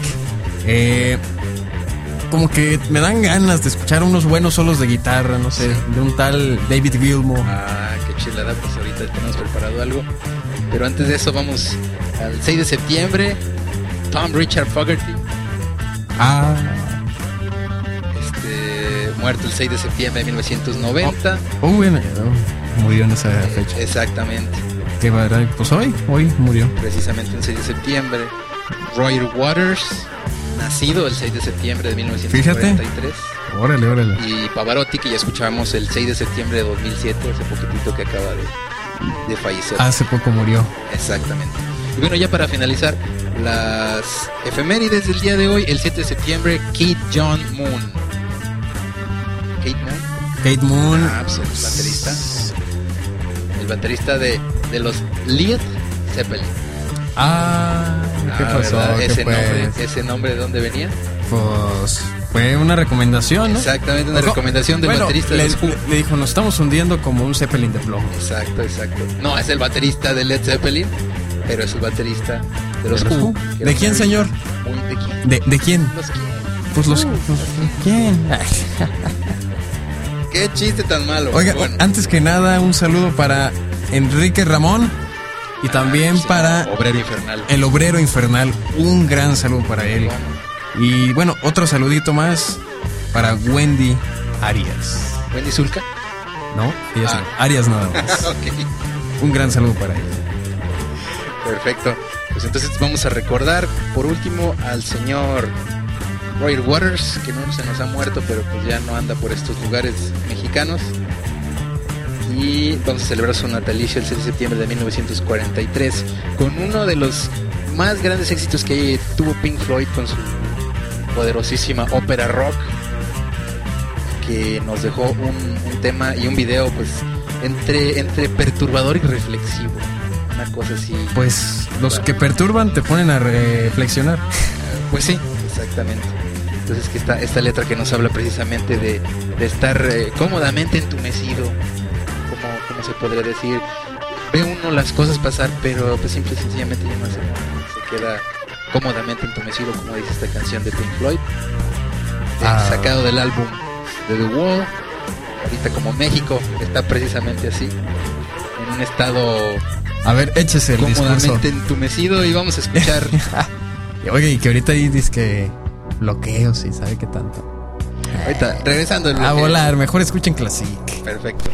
Como que me dan ganas de escuchar unos buenos solos de guitarra, no sé, de un tal David Gilmour. Qué chulada, pues ahorita tenemos preparado algo. Pero antes de eso vamos al 6 de septiembre. Tom Richard Fogerty. Muerto el 6 de septiembre de 1990. Murió en esa fecha. Exactamente. ¿Qué va a dar? Pues hoy murió. Precisamente el 6 de septiembre. Roy Waters, nacido el 6 de septiembre de 1943. Fíjate. Órale. Y Pavarotti, que ya escuchábamos el 6 de septiembre de 2007, hace poquitito que acaba de fallecer. Hace poco murió. Exactamente. Y bueno, ya para finalizar, las efemérides del día de hoy, el 7 de septiembre, Keith John Moon. Kate Moon. Pues el baterista de los Led Zeppelin. ¿Qué pasó? Ese nombre, ¿de dónde venía? Pues fue una recomendación, ¿no? Exactamente, una recomendación del baterista de los Who. Le dijo, nos estamos hundiendo como un Zeppelin de plomo. Exacto. No, es el baterista de Led Zeppelin, pero es el baterista de los Who. ¿De quién, señor? ¿De quién? Pues ¿quién? Qué chiste tan malo. Oiga, antes que nada, un saludo para Enrique Ramón y también para Obrero Infernal. El Obrero Infernal. Un gran saludo para él. Y bueno, otro saludito más para Wendy Arias. ¿Wendy Zulka? No, Arias nada más. Okay. Un gran saludo para ella. Perfecto. Pues entonces vamos a recordar por último al señor Roy Waters, que no se nos ha muerto, pero pues ya no anda por estos lugares mexicanos. Y vamos a celebrar su natalicio el 6 de septiembre de 1943 con uno de los más grandes éxitos que tuvo Pink Floyd con su poderosísima ópera rock, que nos dejó un tema y un video pues entre perturbador y reflexivo. Una cosa así. Pues los que perturban te ponen a reflexionar. Pues sí, exactamente. Entonces que esta letra que nos habla precisamente de estar cómodamente entumecido, como se podría decir, ve uno las cosas pasar, pero pues simple y sencillamente ya no hace nada, se queda cómodamente entumecido, como dice esta canción de Pink Floyd, sacado del álbum de The Wall. Ahorita como México está precisamente así, en un estado, a ver, échese el cómodamente discurso entumecido, y vamos a escuchar. Oye, y que ahorita ahí dice que bloqueos y sabe qué tanto. Ahorita, regresando a volar, mejor escuchen Classic. Perfecto.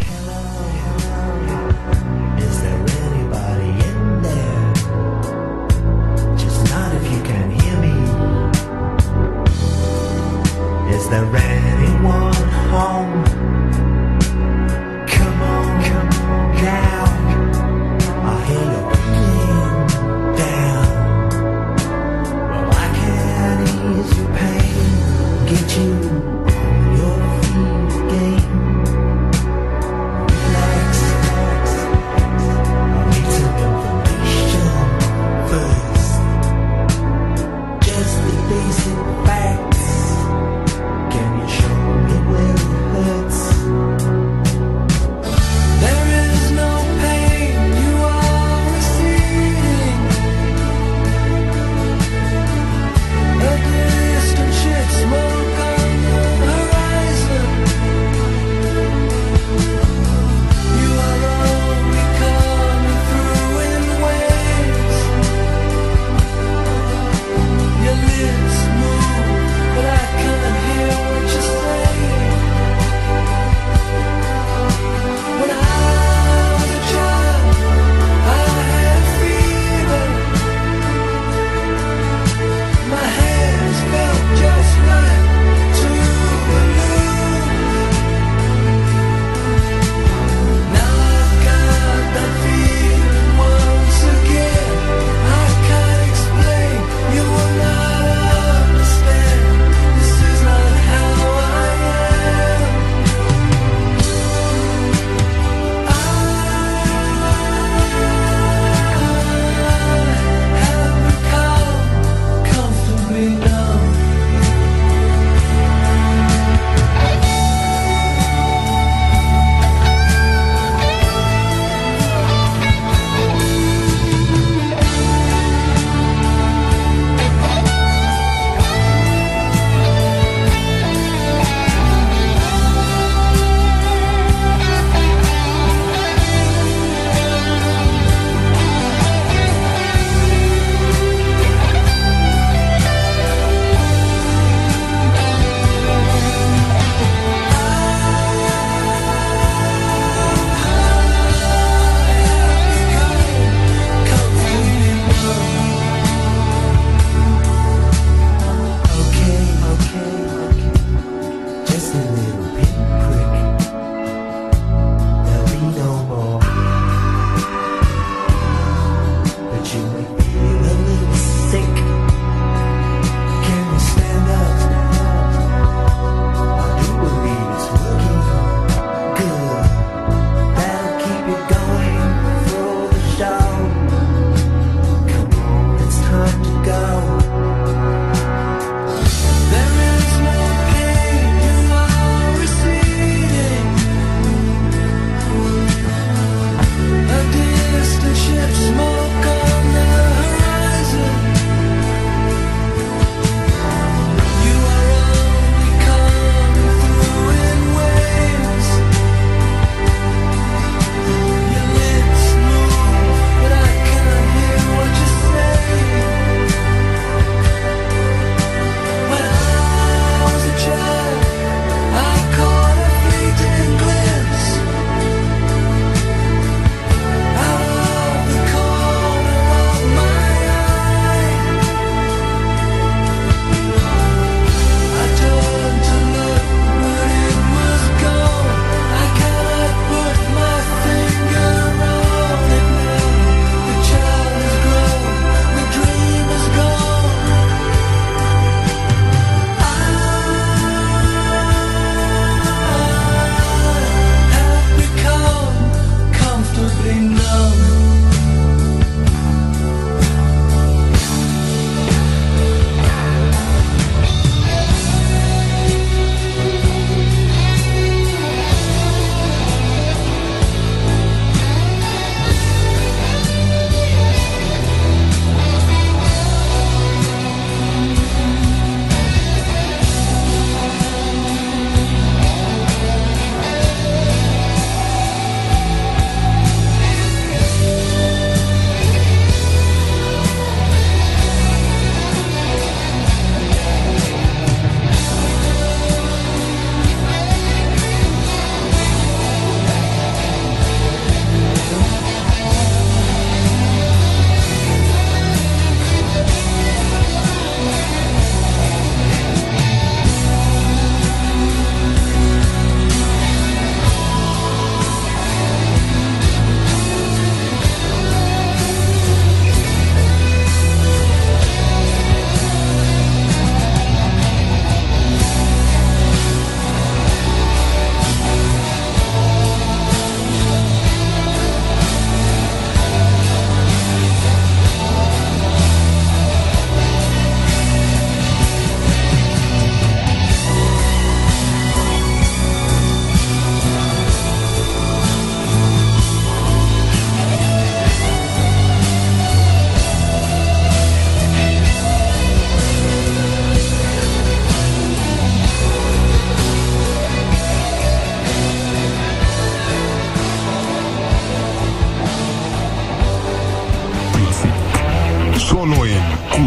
Is there anyone home? Come on.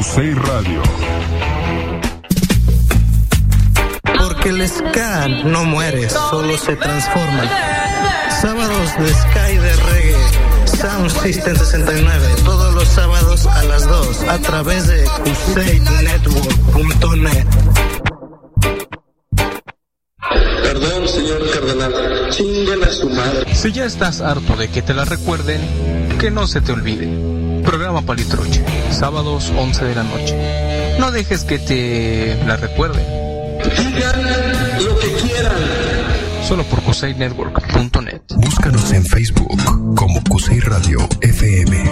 Cusey Radio. Porque el ska no muere, solo se transforma. Sábados de ska y de reggae, Sound System 69, todos los sábados a las 2 a través de CuseyNetwork.net. Perdón, señor cardenal, chinguen a su madre. Si ya estás harto de que te la recuerden, que no se te olvide. Programa Palitroche, sábados 11 de la noche. No dejes que te la recuerden. Digan lo que quieran. Solo por CuseyNetwork.net. Búscanos en Facebook como Cusey Radio FM.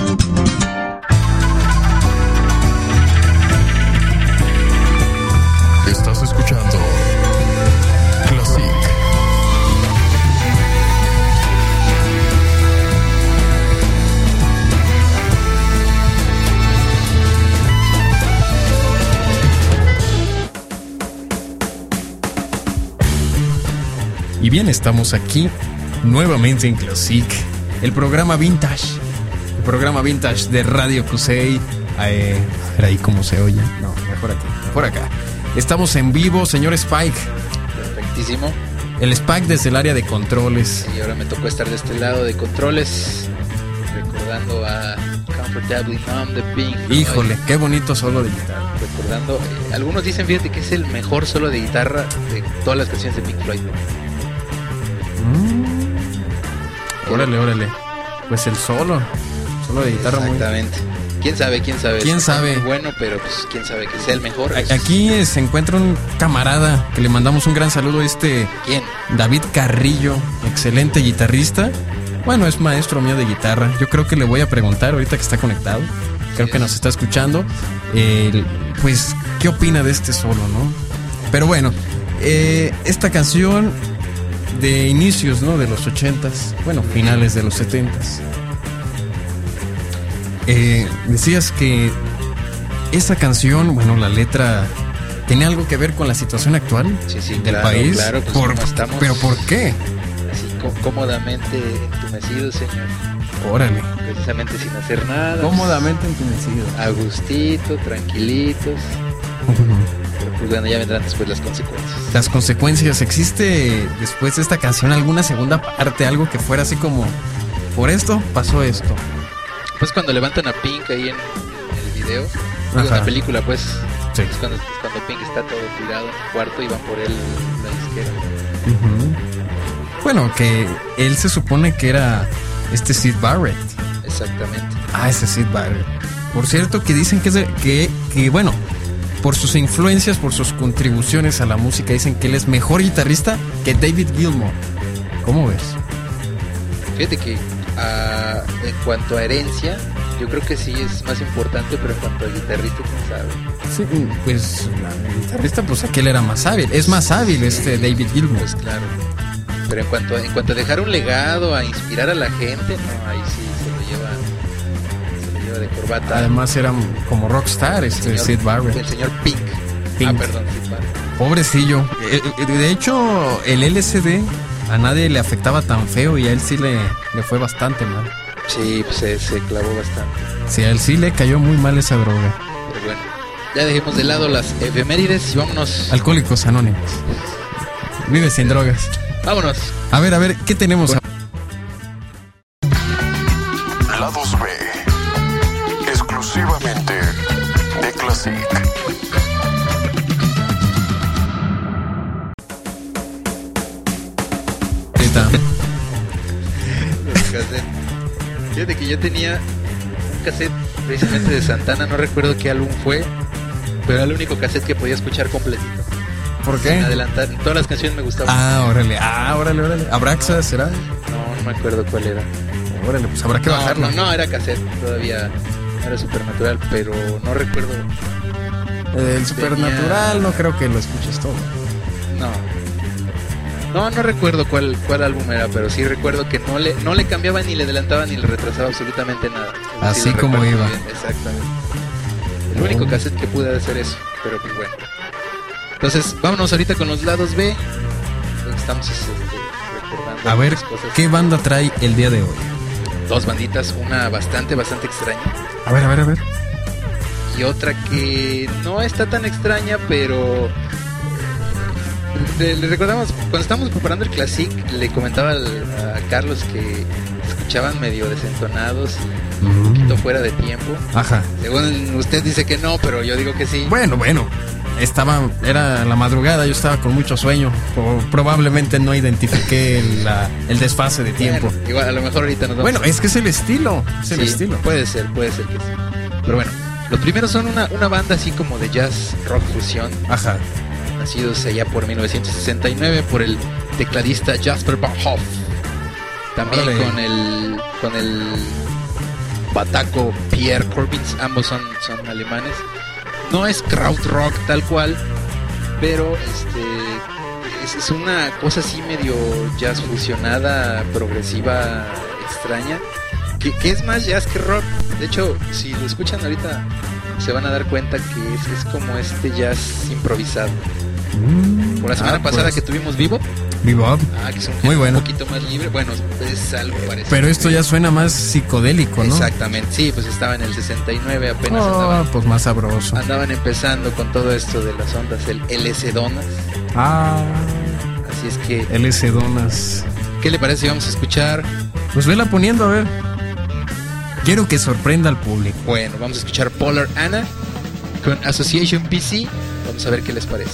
Estás escuchando Classic. Y bien, estamos aquí nuevamente en Classic, el programa vintage de Radio Cusey. A ver ahí cómo se oye. No, mejor aquí, mejor acá. Estamos en vivo, señor Spike. Perfectísimo. El Spike desde el área de controles. Y ahora me tocó estar de este lado de controles, recordando a Comfortably Numb de Pink Floyd. Híjole, qué bonito solo de guitarra. Recordando, algunos dicen, fíjate, que es el mejor solo de guitarra de todas las canciones de Pink Floyd. Órale. Pues el solo de guitarra. Exactamente. ¿Quién sabe? ¿Quién sabe? Muy bueno, pero pues quién sabe que sea el mejor. Pues. Aquí se encuentra un camarada que le mandamos un gran saludo. ¿Quién? David Carrillo, excelente guitarrista. Bueno, es maestro mío de guitarra. Yo creo que le voy a preguntar ahorita que está conectado. Creo que nos está escuchando. Pues, ¿qué opina de este solo, no? Pero bueno, esta canción de inicios, ¿no? De los 80s, bueno, finales de los 70s. Decías que esa canción, bueno, la letra tenía algo que ver con la situación actual del país. Claro, pues estamos, pero ¿por qué? Así cómodamente entumecidos, señor. Órale. Precisamente sin hacer nada. Cómodamente entumecidos. A gustito, tranquilitos. Pero pues bueno, ya vendrán después las consecuencias. Las consecuencias. ¿Existe después de esta canción alguna segunda parte? Algo que fuera así como, por esto pasó esto. Pues cuando levantan a Pink ahí en el video, en la película, pues, sí. Es cuando Pink está todo tirado en el cuarto y van por él la disquera. Bueno, que él se supone que era Syd Barrett. Exactamente. Ese Syd Barrett. Por cierto, que dicen que bueno, por sus influencias, por sus contribuciones a la música, dicen que él es mejor guitarrista que David Gilmour. ¿Cómo ves? Fíjate que en cuanto a herencia, yo creo que sí es más importante, pero en cuanto a guitarrista, ¿quién sabe? Sí, pues la guitarrista, pues aquel era más hábil. Es más hábil David Gilmour. Pues claro. Pero en cuanto a dejar un legado, a inspirar a la gente, no, ahí sí se lo lleva de corbata. Además era como rockstar Syd Barrett. El señor Pink. Perdón, Syd Barrett. Pobrecillo. De hecho, el LSD a nadie le afectaba tan feo y a él sí le fue bastante mal. Sí, pues se clavó bastante. Sí, a él sí le cayó muy mal esa droga. Pero bueno, ya dejemos de lado las efemérides y vámonos. Alcohólicos Anónimos. Vive sin drogas. Vámonos. A ver, ¿qué tenemos? Lados B, exclusivamente de Classic. Fíjate que yo tenía un cassette precisamente de Santana, no recuerdo qué álbum fue, pero era el único cassette que podía escuchar completito. ¿Por qué? Sin adelantar, todas las canciones me gustaban. Órale. ¿Abraxa será? No me acuerdo cuál era. Órale, pues habrá que bajarlo. No, era cassette, todavía era Supernatural, pero no recuerdo. El Supernatural no creo que lo escuches todo. No recuerdo cuál álbum era, pero sí recuerdo que no le cambiaba ni le adelantaba ni le retrasaba absolutamente nada. Así como iba. Bien, exactamente. El único cassette que pude hacer eso, pero pues bueno. Entonces, vámonos ahorita con los lados B. Estamos recordando. A ver, ¿qué banda trae el día de hoy? Dos banditas, una bastante extraña. A ver. y otra que no está tan extraña, pero le recordamos, cuando estábamos preparando el Classic, le comentaba a Carlos que escuchaban medio desentonados y un poquito fuera de tiempo. Ajá. Según usted dice que no, pero yo digo que sí. Bueno. Era la madrugada, yo estaba con mucho sueño. Probablemente no identifiqué el desfase de tiempo. Bueno, igual, a lo mejor ahorita nos vamos. Bueno, es que es el estilo. El estilo. Puede ser que sí. Pero bueno, los primeros son una banda así como de jazz rock fusión. Ajá. Nacidos allá por 1969 por el tecladista Jasper Van Hoff. También con el bataco Pierre Corbins. Ambos son alemanes. No es krautrock tal cual, pero es una cosa así medio jazz fusionada, progresiva, extraña, que es más jazz que rock. De hecho, si lo escuchan ahorita se van a dar cuenta que es como este jazz improvisado. Por la semana pasada que tuvimos Bebop, que es muy bueno, un poquito más libre, bueno, es algo parecido. Pero esto ya suena más psicodélico, ¿no? Exactamente, sí, pues estaba en el 69, apenas pues más sabroso. Andaban empezando con todo esto de las ondas, el LS Donas. Así es que LS Donas. ¿Qué le parece si vamos a escuchar? Pues vela poniendo, a ver. Quiero que sorprenda al público. Bueno, vamos a escuchar Polar Anna con Association PC. Vamos a ver qué les parece.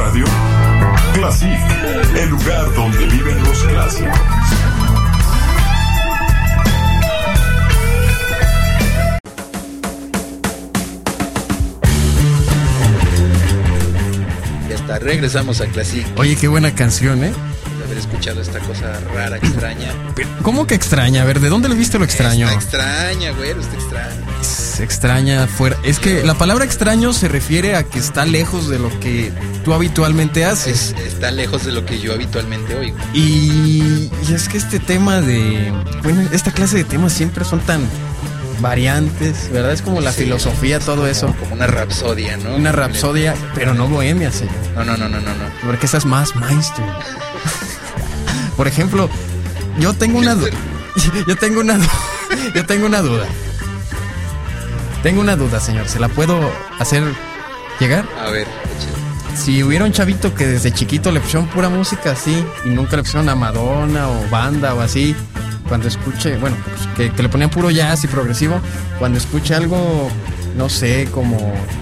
Radio, Classic, el lugar donde viven los clásicos. Ya está, regresamos a Classic. Oye, qué buena canción, ¿eh? De haber escuchado esta cosa rara, extraña. ¿Cómo que extraña? A ver, ¿de dónde le viste lo extraño? Está extraña, güey, está extraña. Es extraña fuera. Es que la palabra extraño se refiere a que está lejos de lo que tú habitualmente haces. Está lejos de lo que yo habitualmente oigo. Y es que este tema de... Bueno, esta clase de temas siempre son tan variantes, ¿verdad? Es como la filosofía, todo eso. Como una rapsodia, ¿no? Una rapsodia, pero no bohemia, señor. No. Porque esa es más mainstream. Por ejemplo, yo tengo una duda. Tengo una duda, señor. ¿Se la puedo hacer llegar? A ver, si hubiera un chavito que desde chiquito le pusieron pura música así y nunca le pusieron a Madonna o banda o así, cuando escuche, bueno, pues que le ponían puro jazz y progresivo, cuando escuche algo, no sé, como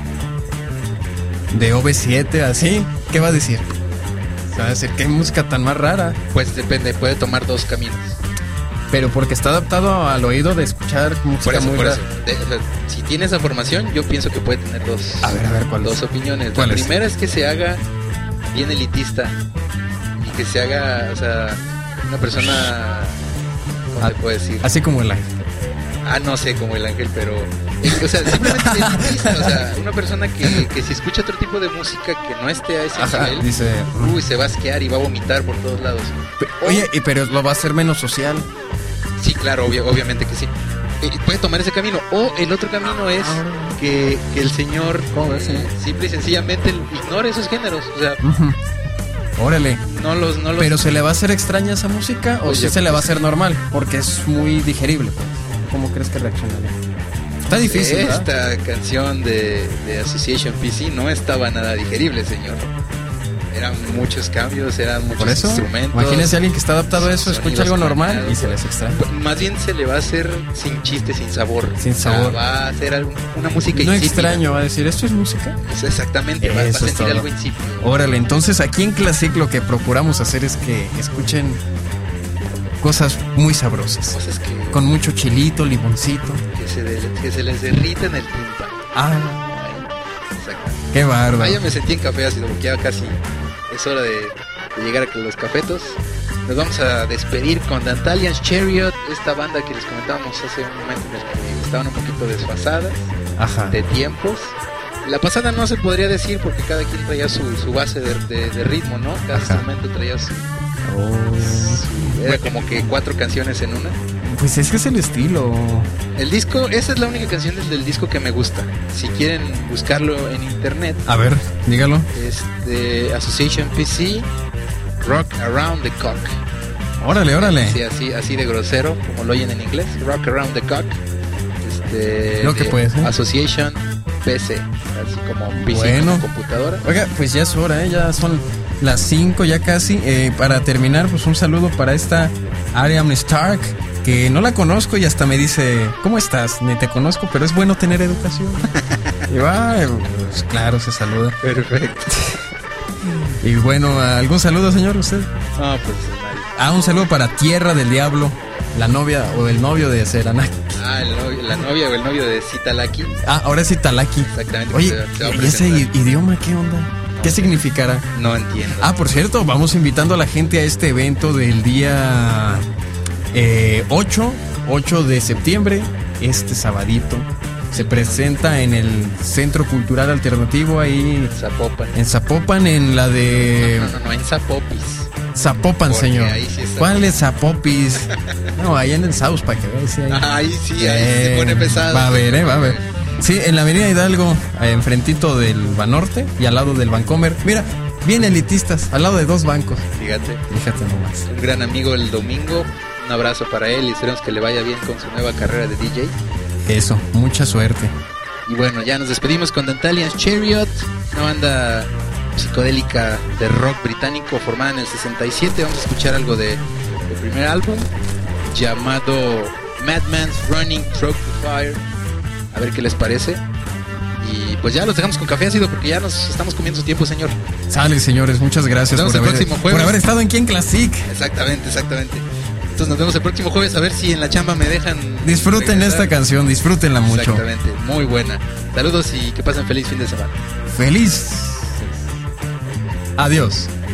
de OV7, así, ¿qué va a decir? O sea, va a decir, ¿qué música tan más rara? Pues depende, puede tomar dos caminos. Pero porque está adaptado al oído de escuchar música muy rara. Si tiene esa formación, yo pienso que puede tener dos. A ver, dos opiniones. La primera es que se haga bien elitista y que se haga, o sea, una persona, ¿cómo te puedo decir? Así como el ángel. No sé, como el ángel, pero o sea, simplemente elitista, o sea, una persona que si escucha otro tipo de música que no esté a ese nivel, dice, se va a asquear y va a vomitar por todos lados. Oye, pero lo va a hacer menos social. Sí, claro, obviamente que sí. Puede tomar ese camino. O el otro camino es que el señor simple y sencillamente ignore esos géneros. O sea, órale. No los... ¿Pero se le va a hacer extraña esa música o sí se le va a hacer normal? Porque es muy digerible. ¿Cómo crees que reaccionaría? Está difícil, Esta canción de Association PC no estaba nada digerible, señor. Eran muchos cambios, eran muchos instrumentos. Imagínense a alguien que está adaptado a eso, escucha algo normal y se les extraña. Más bien se le va a hacer sin chiste, sin sabor. Sin sabor. Va a hacer una música no insípida. Extraño, va a decir, ¿esto es música? Exactamente, va a sentir algo insípido. Órale, entonces aquí en Classic lo que procuramos hacer es que escuchen cosas muy sabrosas. Cosas que... con mucho chilito, limoncito. Que se les derrita en el tímpano. Exacto. Qué bárbaro. Ya me sentí en café ácido porque ya casi es hora de llegar a los cafetos. Nos vamos a despedir con Dantalian's Chariot, esta banda que les comentábamos hace un momento en el que estaban un poquito desfasadas de tiempos. La pasada no se podría decir porque cada quien traía su base de ritmo, ¿no? Cada instrumento traía su era como que 4 canciones en una. Pues es que es el estilo. El disco, esa es la única canción del disco que me gusta. Si quieren buscarlo en internet. A ver, dígalo. Es de Association PC, Rock Around the Cock. Órale. Sí, así de grosero, como lo oyen en inglés. Rock Around the Cock. Lo que puede ser. Association PC, así como PC, como computadora. Oiga, pues ya es hora, ya son las 5 ya casi. Para terminar, pues un saludo para esta Ariam Stark, que no la conozco y hasta me dice, ¿cómo estás? Ni te conozco, pero es bueno tener educación. Y pues claro, se saluda. Perfecto. Y bueno, ¿algún saludo, señor, usted? No, pues un saludo para Tierra del Diablo, la novia o el novio de Seranaki. La novia o el novio de Citalaki. Ahora es Citalaki. Exactamente. Oye, ¿y ese idioma qué onda? ¿Qué significará? No entiendo. Por cierto, vamos invitando a la gente a este evento del día 8 de septiembre, este sabadito. Se presenta en el Centro Cultural Alternativo ahí en Zapopan, en la de... No, en Zapopis. Zapopan, porque señor. Sí, ¿cuál es Zapopis? No, ahí en el South, para que veas. Ahí se pone pesado. Va a ver. Sí, en la avenida Hidalgo, enfrentito del Banorte y al lado del Vancomer. Mira, bien elitistas, al lado de 2 bancos. Fíjate nomás. Un gran amigo el domingo, un abrazo para él y esperemos que le vaya bien con su nueva carrera de DJ. Eso, mucha suerte. Y bueno, ya nos despedimos con Dantalian's Chariot, una banda psicodélica de rock británico formada en el 67. Vamos a escuchar algo del primer álbum llamado Madman's Running Through the Fire. A ver qué les parece. Y pues ya los dejamos con café ácido porque ya nos estamos comiendo su tiempo, señor. Sale, señores, muchas gracias Nos vemos el próximo jueves. por haber estado aquí en Classic. Exactamente. Entonces nos vemos el próximo jueves a ver si en la chamba me dejan. Disfruten regresar. esta canción, disfrútenla mucho. Exactamente, muy buena. Saludos y que pasen feliz fin de semana. Feliz. Adiós.